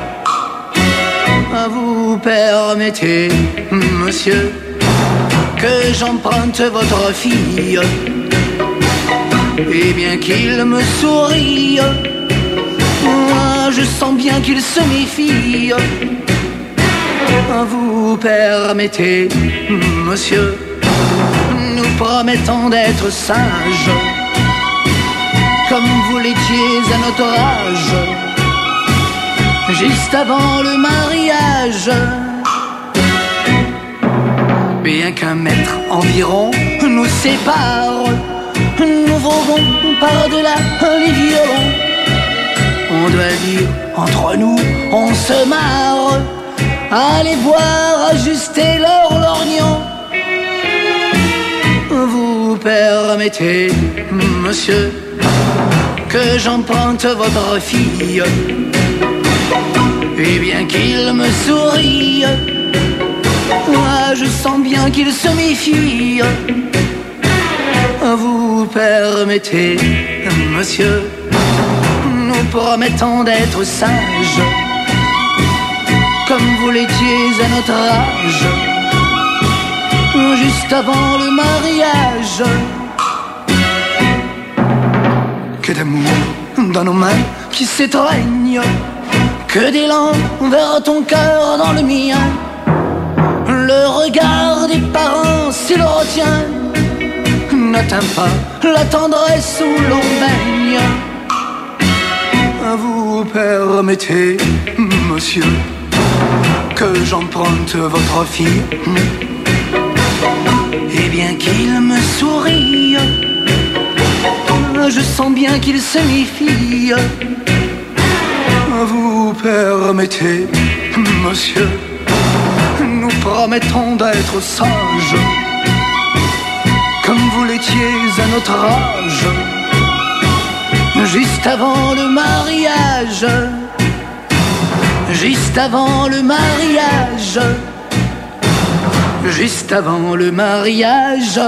Vous permettez, monsieur, que j'emprunte votre fille. Et bien qu'il me sourie, moi je sens bien qu'il se méfie. Vous permettez, monsieur, nous promettons d'être sages, comme vous l'étiez à notre âge, juste avant le mariage. Bien qu'un mètre environ nous sépare, nous voguons par-delà les violons. On doit dire, entre nous, on se marre. Allez voir ajuster leur lorgnon. Vous permettez, monsieur, que j'emprunte votre fille. Et bien qu'il me sourie, moi je sens bien qu'il se méfie. Vous permettez, monsieur, nous promettons d'être sages, comme vous l'étiez à notre âge, juste avant le mariage. Que d'amour dans nos mains qui s'étreignent, que d'élan vers ton cœur dans le mien. Le regard des parents, s'il le retient, n'atteint pas la tendresse où l'on baigne. Vous permettez, monsieur, que j'emprunte votre fille. Et bien qu'il me sourie, je sens bien qu'il se méfie. Vous permettez, monsieur, nous promettons d'être sages, comme vous l'étiez à notre âge, juste avant le mariage. Juste avant le mariage. Juste avant le mariage.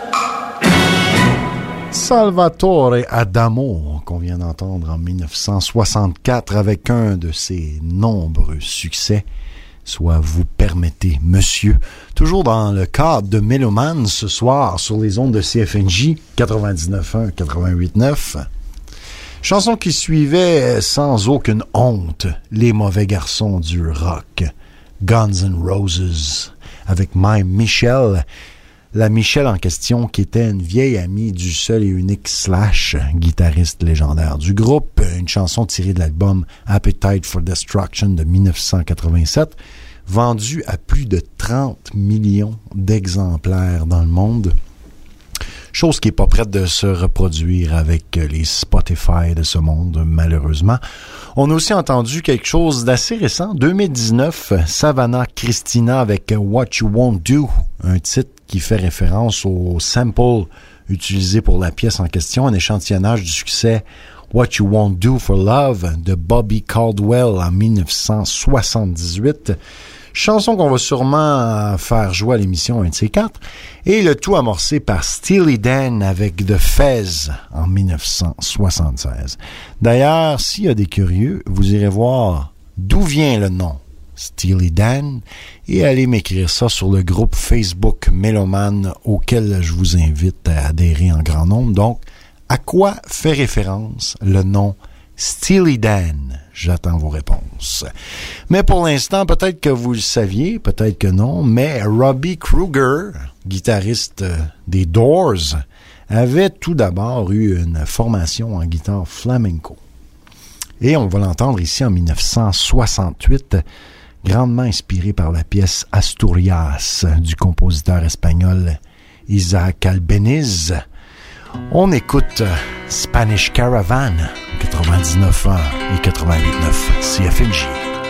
Salvatore Adamo, qu'on vient d'entendre en 1964 avec un de ses nombreux succès, soit Vous permettez, monsieur. Toujours dans le cadre de Méloman ce soir sur les ondes de CFNJ 99.1, 88.9. Chanson qui suivait sans aucune honte les mauvais garçons du rock, Guns N' Roses, avec My Michelle. La Michelle en question qui était une vieille amie du seul et unique Slash, guitariste légendaire du groupe. Une chanson tirée de l'album Appetite for Destruction de 1987, vendue à plus de 30 millions d'exemplaires dans le monde. Chose qui n'est pas prête de se reproduire avec les Spotify de ce monde, malheureusement. On a aussi entendu quelque chose d'assez récent, 2019, Savannah Christina avec What You Won't Do, un titre qui fait référence au sample utilisé pour la pièce en question, un échantillonnage du succès What You Won't Do for Love de Bobby Caldwell en 1978. Chanson qu'on va sûrement faire jouer à l'émission un de ces quatre. Et le tout amorcé par Steely Dan avec The Fez en 1976. D'ailleurs, s'il y a des curieux, vous irez voir d'où vient le nom Steely Dan et allez m'écrire ça sur le groupe Facebook Méloman auquel je vous invite à adhérer en grand nombre. Donc, à quoi fait référence le nom Steely Dan? J'attends vos réponses. Mais pour l'instant, peut-être que vous le saviez, peut-être que non, mais Robbie Krieger, guitariste des Doors, avait tout d'abord eu une formation en guitare flamenco. Et on va l'entendre ici en 1968, grandement inspiré par la pièce Asturias du compositeur espagnol Isaac Albéniz. On écoute Spanish Caravan, 99.1 et 88.9 CFNJ.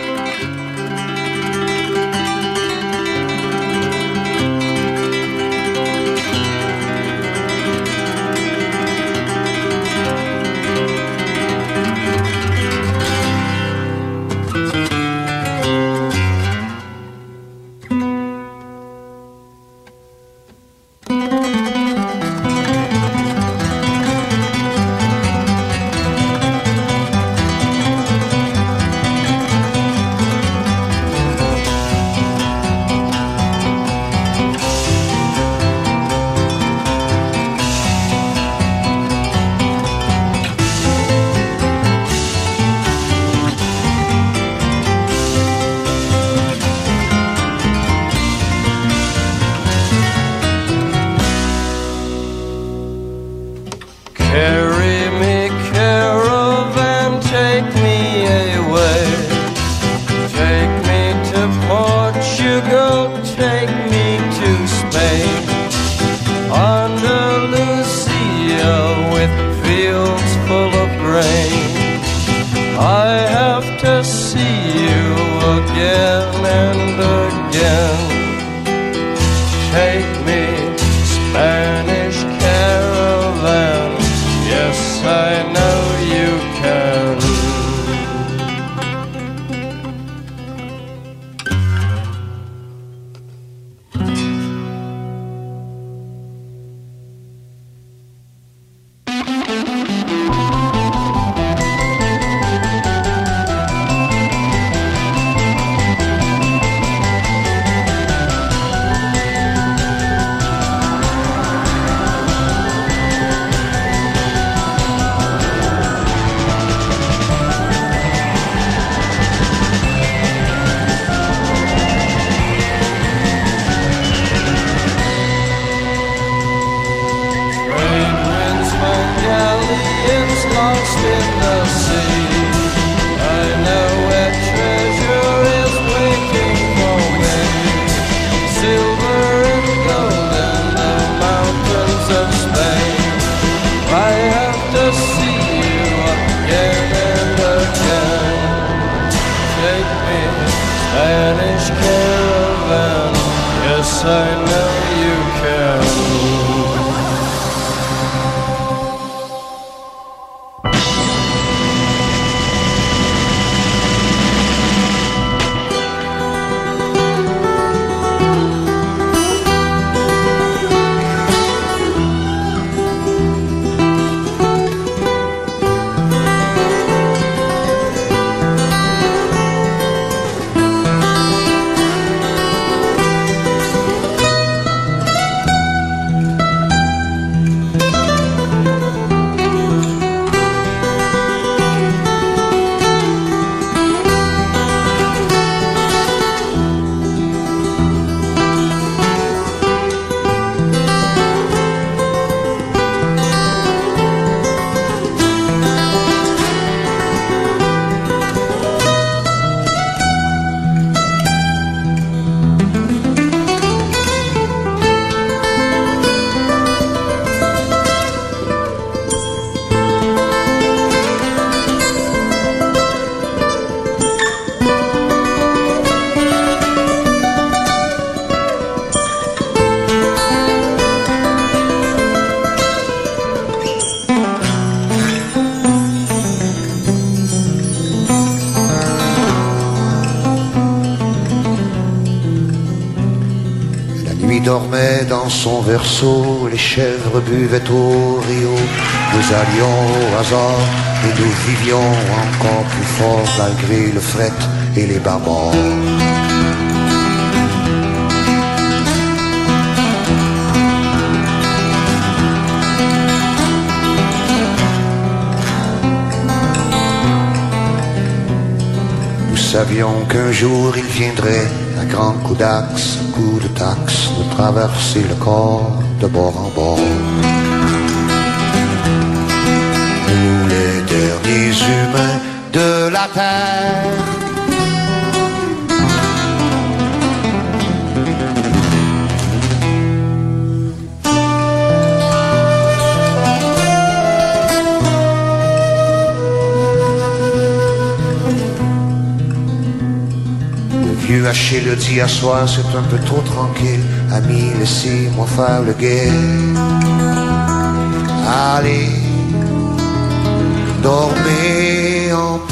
Dormait dans son berceau, les chèvres buvaient au rio. Nous allions au hasard et nous vivions encore plus fort malgré le fret et les barbares. Nous savions qu'un jour il viendrait un grand coup d'axe, coup de taxe, de traverser le corps de bord en bord. Nous les derniers humains de la terre. lâcher le dit à soir, c'est un peu trop tranquille. Amis, laissez-moi faire le guet. Allez, dormez en paix.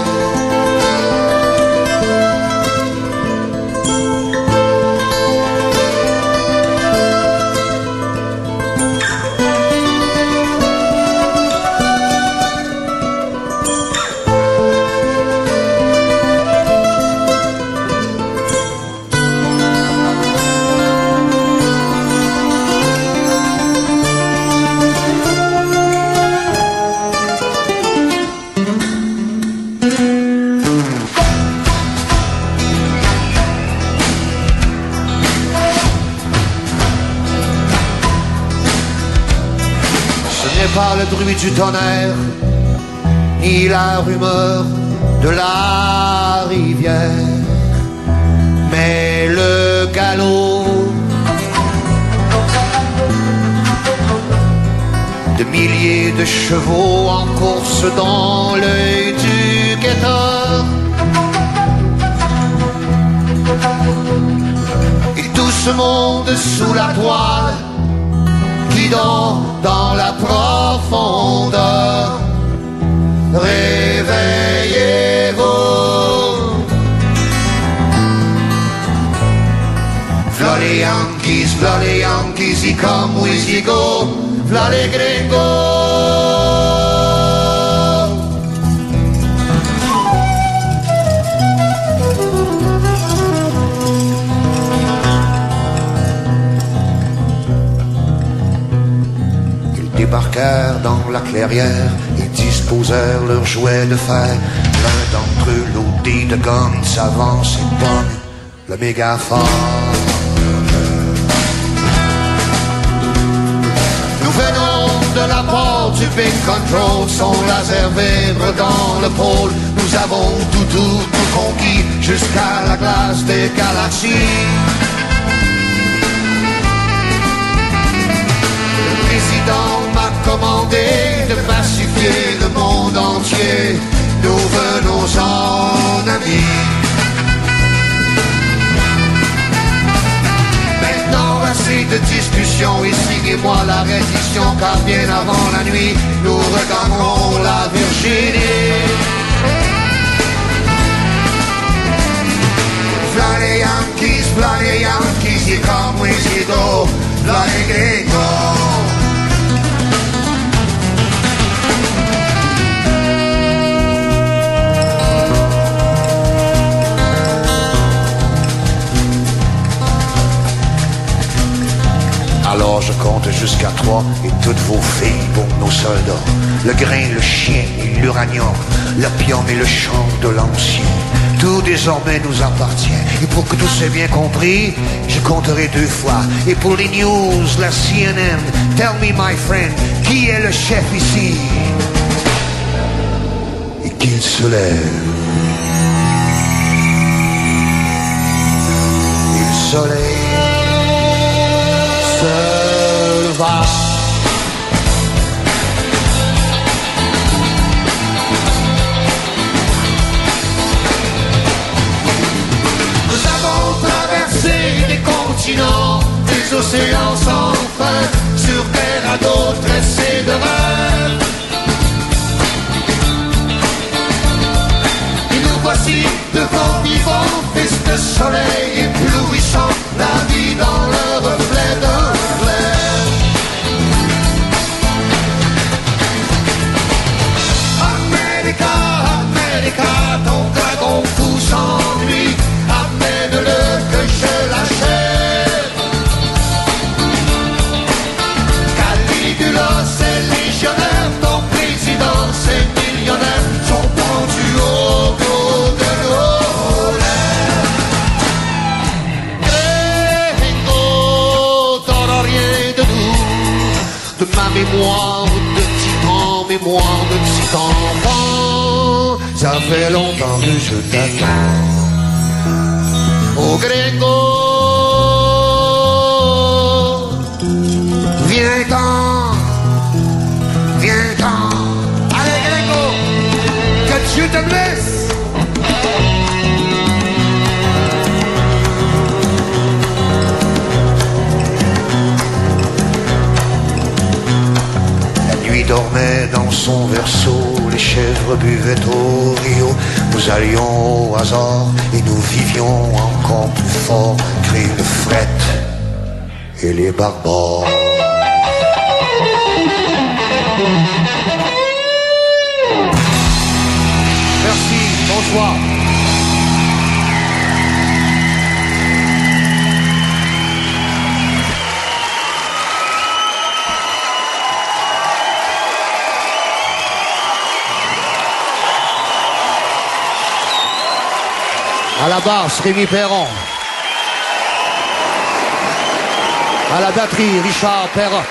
Pas le bruit du tonnerre, ni la rumeur de la rivière, mais le galop de milliers de chevaux en course dans l'œil du guetteur. Et tout ce monde sous la toile qui dort dans la profondeur. Réveillez-vous. V'là les Yankees, y come with you go. V'là les gringos. Débarquèrent dans la clairière et disposèrent leurs jouets de fer. L'un d'entre eux, loadé de gomme, s'avance et pogne le mégaphone. Nous venons de la porte du Big Control, son laser vibre dans le pôle. Nous avons tout conquis jusqu'à la glace des galaxies. Le président m'a commandé de pacifier le monde entier. Nous venons en amis. Maintenant assez de discussions et signez-moi la reddition, car bien avant la nuit nous regagnerons la Virginie. V'là les Yankees, you come with you go. V'là les gringos. Alors je compte jusqu'à 3 et toutes vos filles pour nos soldats. Le grain, le chien et l'uranium, l'opium et le chant de l'ancien. Tout désormais nous appartient. Et pour que tout soit bien compris, je compterai 2 fois. Et pour les news, la CNN, tell me my friend, qui est le chef ici? Et qu'il se lève. Et le soleil se leva. Nous avons traversé des continents, des océans sans fin, sur terre à d'autres tressés de rêves. Et nous voici devant vivants, fils de soleil éblouissant, la vie dans le reflet d'un flair. America, America, ton dragon fou s'ennuie, amène-le que je l'achève. Caligula, c'est légionnaire, ton président, c'est millionnaire, sont pendus au dos de nos lèvres. De ma mémoire de titan, mémoire de petit enfant, ça fait longtemps que je t'attends. Oh Gringo, viens-t'en, viens-t'en. Allez Gringo, que Dieu te blesse. dans son verso, les chèvres buvaient au rio. Nous allions au hasard et nous vivions encore plus fort, crient le fret et les barbares. Merci, bonsoir. À la basse, Rémi Perron. À la batterie, Richard Perrotte.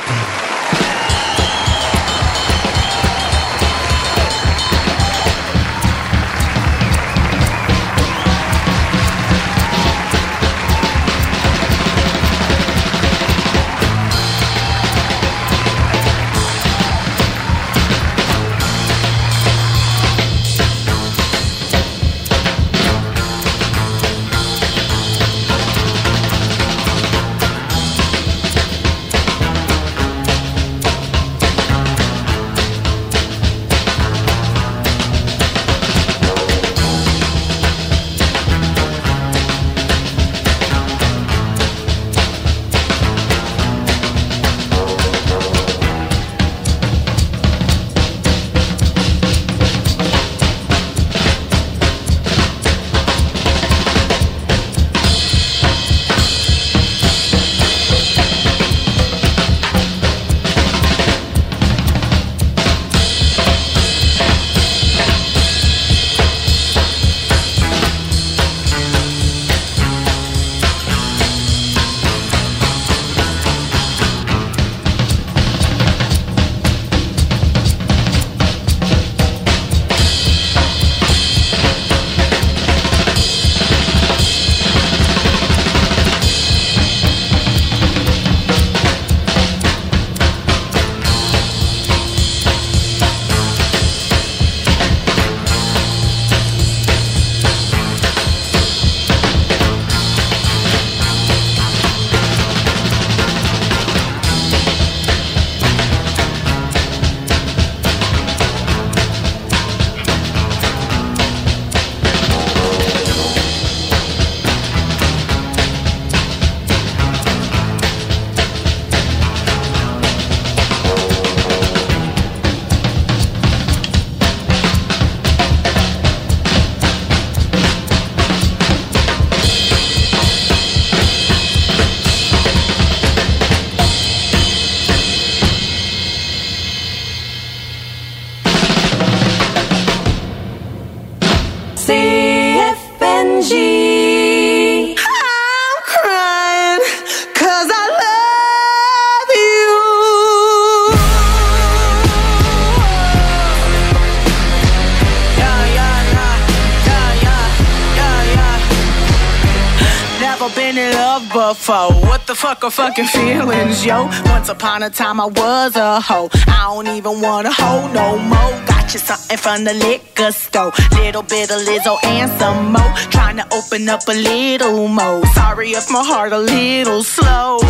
Before. What the fuck are fucking feelings, yo? Once upon a time I was a hoe. I don't even want a hoe no more. Got you something from the liquor store. Little bit of Lizzo and some more. Trying to open up a little more. Sorry if my heart a little slow.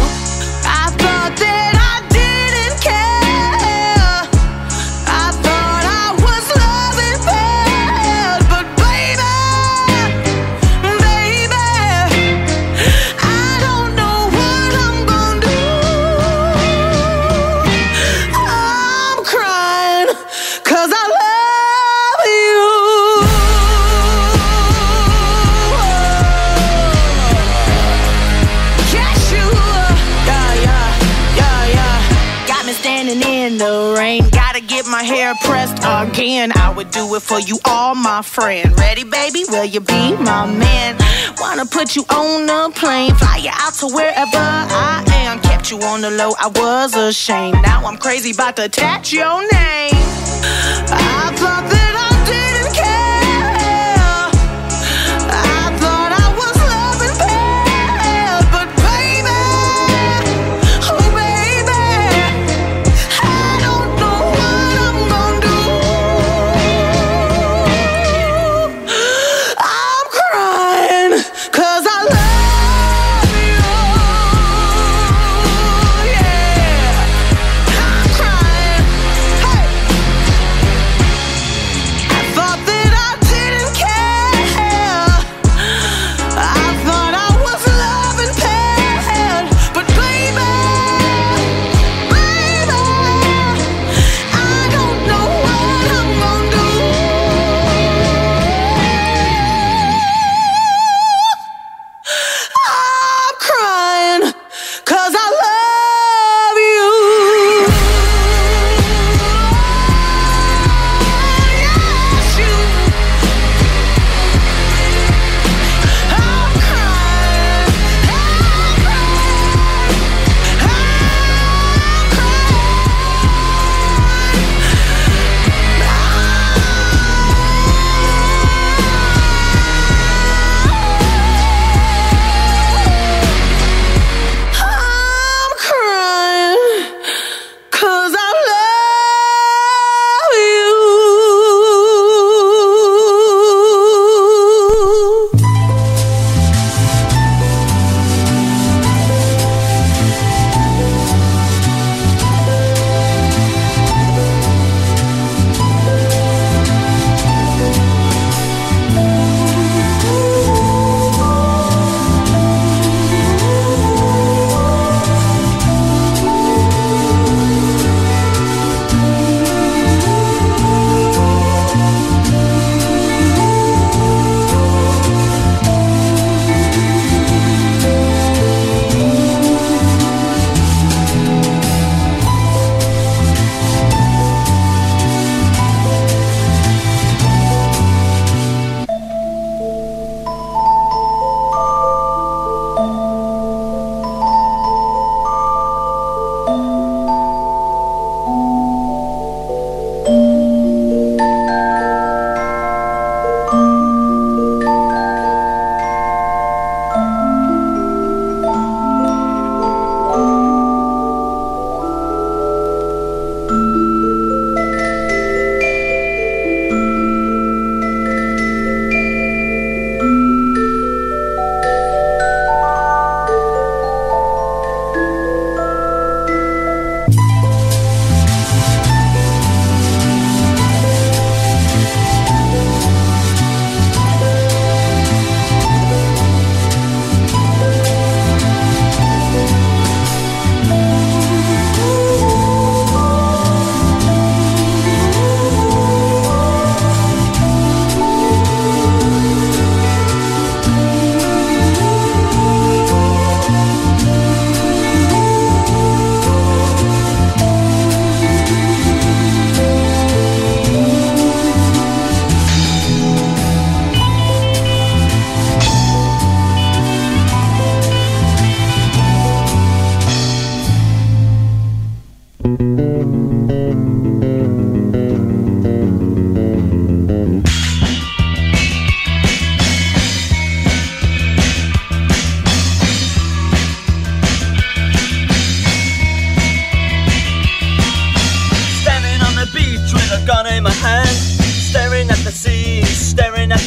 I thought that I didn't care. I thought I was loving bad. But baby, my hair pressed again. I would do it for you, all my friend. Ready, baby? Will you be my man? Wanna put you on a plane, fly you out to wherever I am. Kept you on the low, I was ashamed. Now I'm crazy about to attach your name. I thought that I didn't care. I thought I was loving bad, but baby, oh baby, I don't know what I'm gonna do. I'm crying 'cause I love you. Yeah, I'm crying. Hey,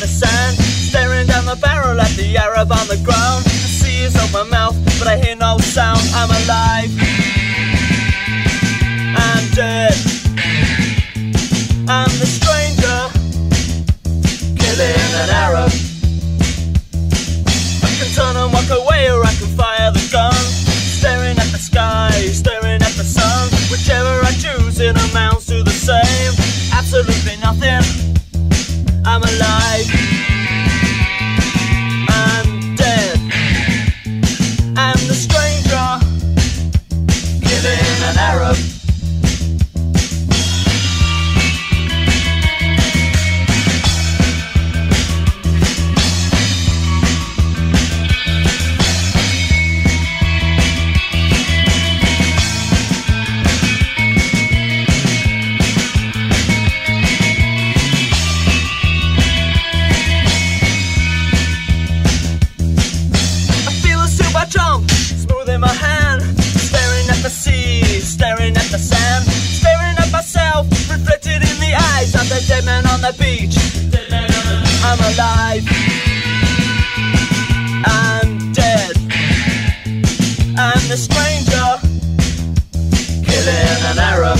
the sand, staring down the barrel at the Arab on the ground. The sea is open mouth, but I hear no sound. I'm alive. I'm dead. I'm the stranger, killing an Arab. I can turn and walk away, or I can fire the gun. Staring at the sky, staring at the sun. Whichever I choose, it amounts to the same. Absolutely nothing. I'm alive. I'm dead. I'm the stranger, killing an Arab. Staring at the sand, staring at myself, reflected in the eyes of the dead man on the beach. I'm alive. I'm dead. I'm the stranger, killing an Arab.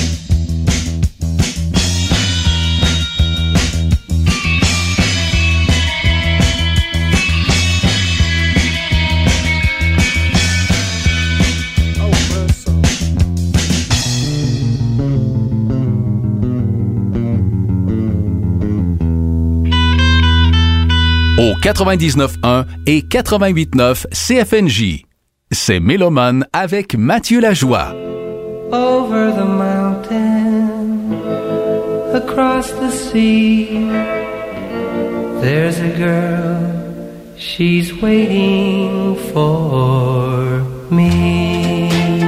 Au 99.1 et 88.9 CFNJ. C'est Mélomane avec Mathieu Lajoie. Over the mountain, across the sea, there's a girl, she's waiting for me.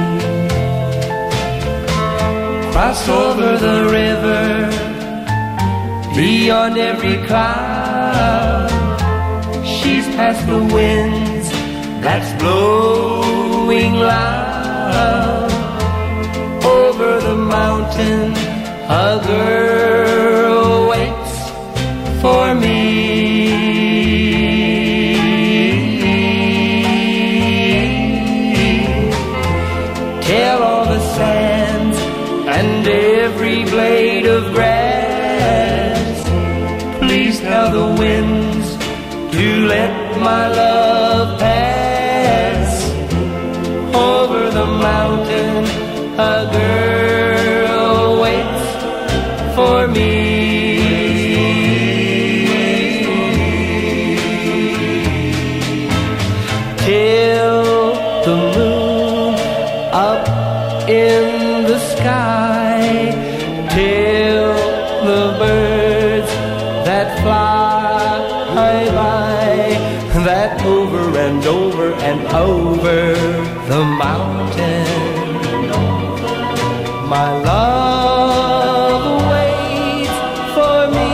Cross over the river, beyond every cloud, she's past the winds that's blowing loud. Over the mountain, a girl waits for me. Tell all the sands and every blade of grass, please tell the winds to let my love pass. Over the mountain, a girl waits for me. Till the moon up in the sky, till the birds that fly by, that over and over and over the mountain, my love waits for me.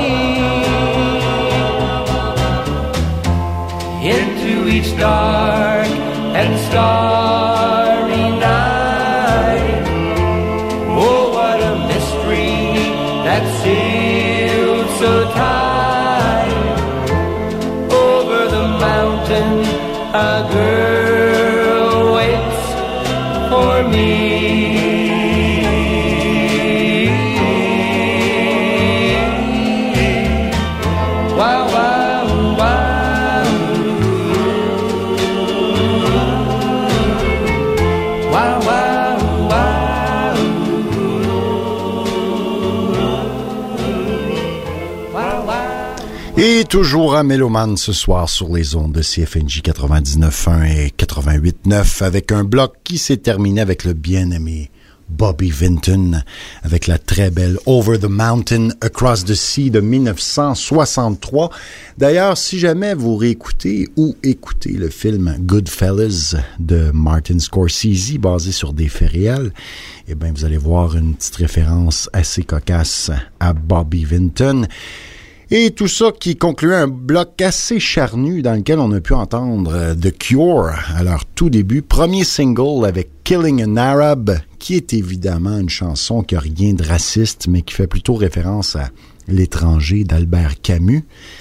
Into each dark and starry night, oh what a mystery that sealed so tight. Over the mountain, a girl waits for me. Wow, wow, wow. Wow, wow, wow. Wow, wow. Et toujours à Mélomane ce soir sur les ondes de CFNJ 99.1 et 88.9 avec un bloc qui s'est terminé avec le bien-aimé Bobby Vinton avec la très belle Over the Mountain, Across the Sea de 1963. D'ailleurs, si jamais vous réécoutez ou écoutez le film Goodfellas de Martin Scorsese basé sur des faits réels, eh bien, vous allez voir une petite référence assez cocasse à Bobby Vinton. Et tout ça qui concluait un bloc assez charnu dans lequel on a pu entendre The Cure à leur tout début. Premier single avec Killing an Arab, qui est évidemment une chanson qui n'a rien de raciste, mais qui fait plutôt référence à L'étranger d'Albert Camus.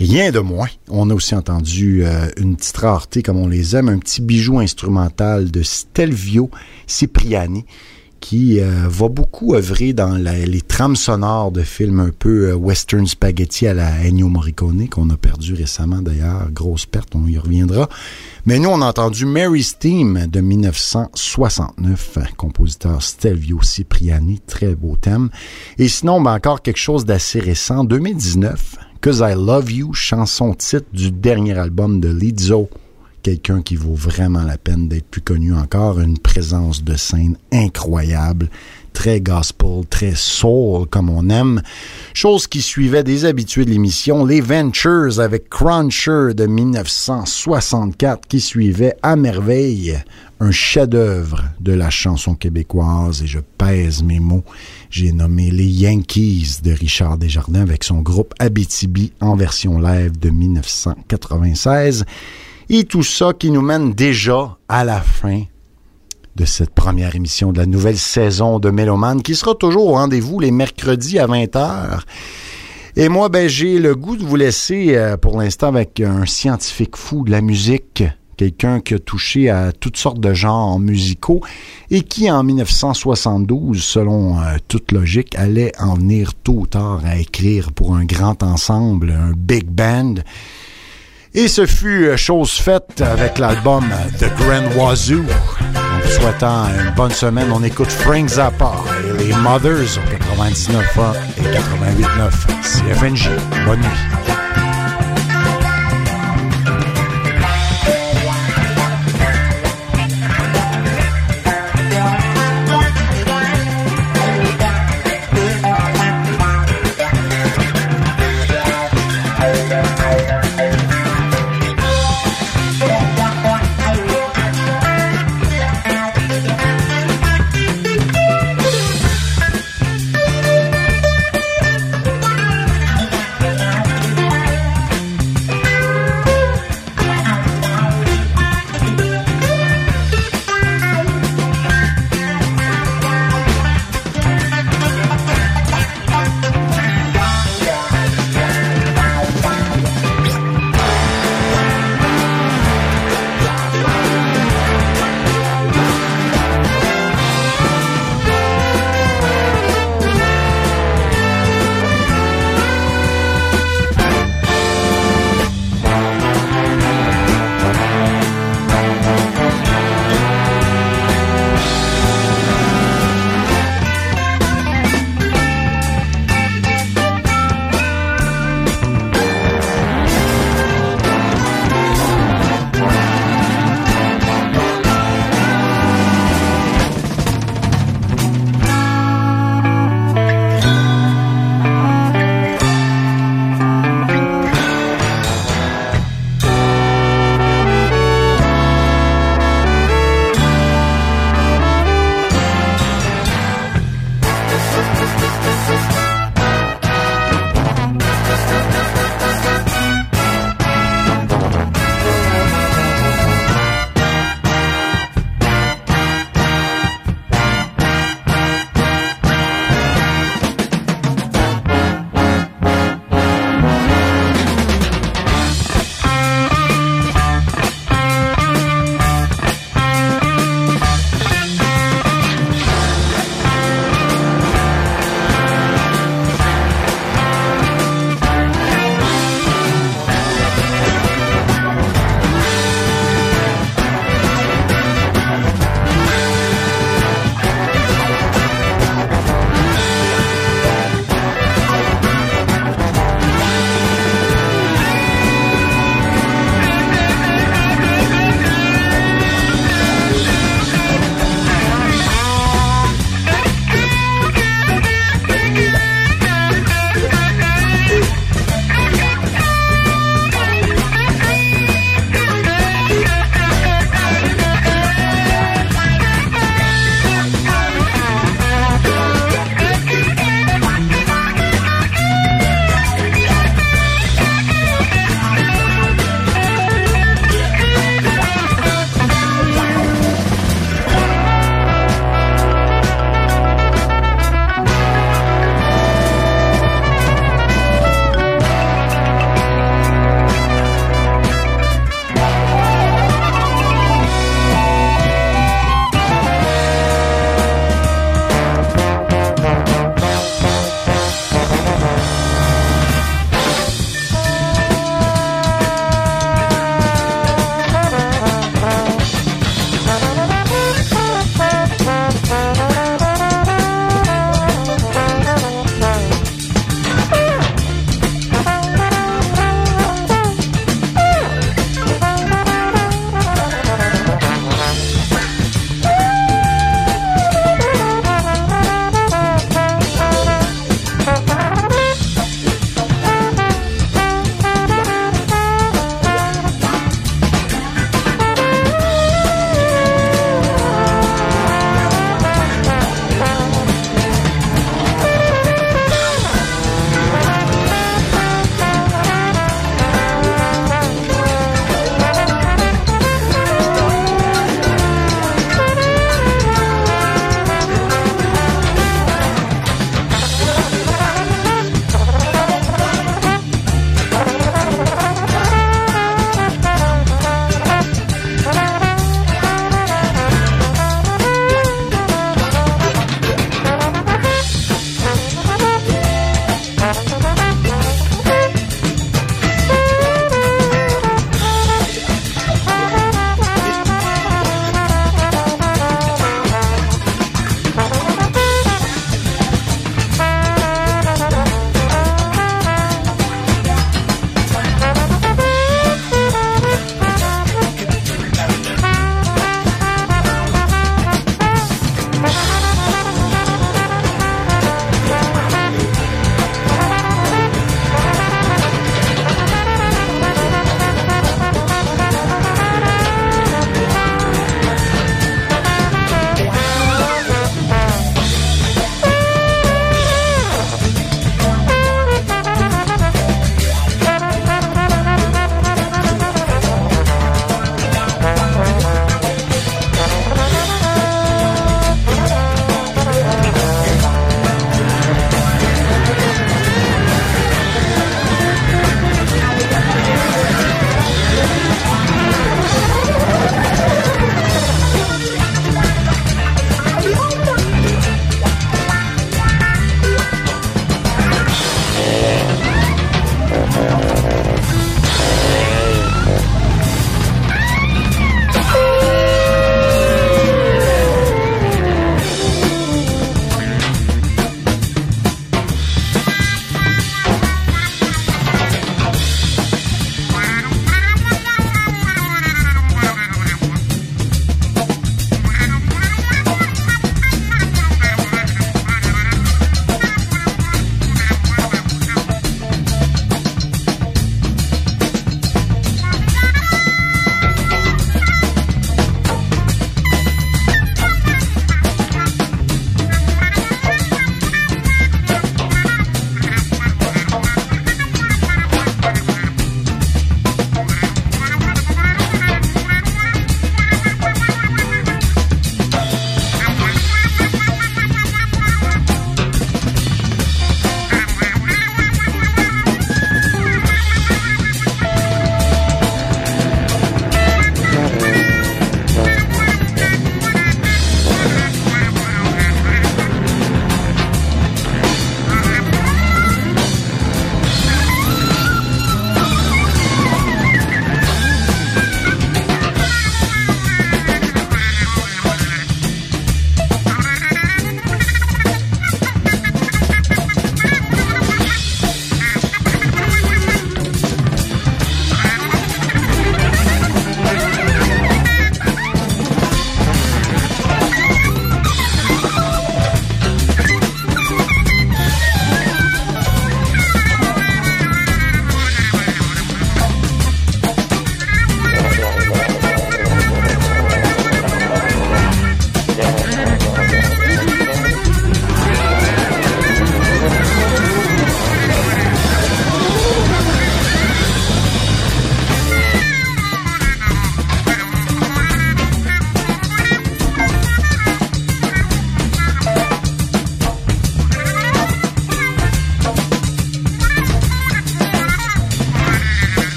Rien de moins. On a aussi entendu une petite rareté, comme on les aime, un petit bijou instrumental de Stelvio Cipriani, qui va beaucoup œuvrer dans les trames sonores de films un peu western spaghetti à la Ennio Morricone, qu'on a perdu récemment d'ailleurs. Grosse perte, on y reviendra. Mais nous, on a entendu Mary's Theme de 1969, compositeur Stelvio Cipriani, très beau thème. Et sinon, encore quelque chose d'assez récent, 2019, « 'Cause I Love You », chanson-titre du dernier album de Lizzo. Quelqu'un qui vaut vraiment la peine d'être plus connu encore, une présence de scène incroyable, très gospel, très soul comme on aime. Chose qui suivait des habitués de l'émission, les Ventures avec Cruncher de 1964 qui suivait à merveille un chef-d'œuvre de la chanson québécoise, et je pèse mes mots. J'ai nommé les Yankees de Richard Desjardins avec son groupe Abitibi en version live de 1996. Et tout ça qui nous mène déjà à la fin de cette première émission de la nouvelle saison de Mélomanes, qui sera toujours au rendez-vous les mercredis à 20h. Et moi, j'ai le goût de vous laisser pour l'instant avec un scientifique fou de la musique, quelqu'un qui a touché à toutes sortes de genres musicaux et qui, en 1972, selon toute logique, allait en venir tôt ou tard à écrire pour un grand ensemble, un big band. Et ce fut chose faite avec l'album The Grand Wazoo. En vous souhaitant une bonne semaine, on écoute Frank Zappa et les Mothers au 99.1 et 88.9 CFNJ. Bonne nuit.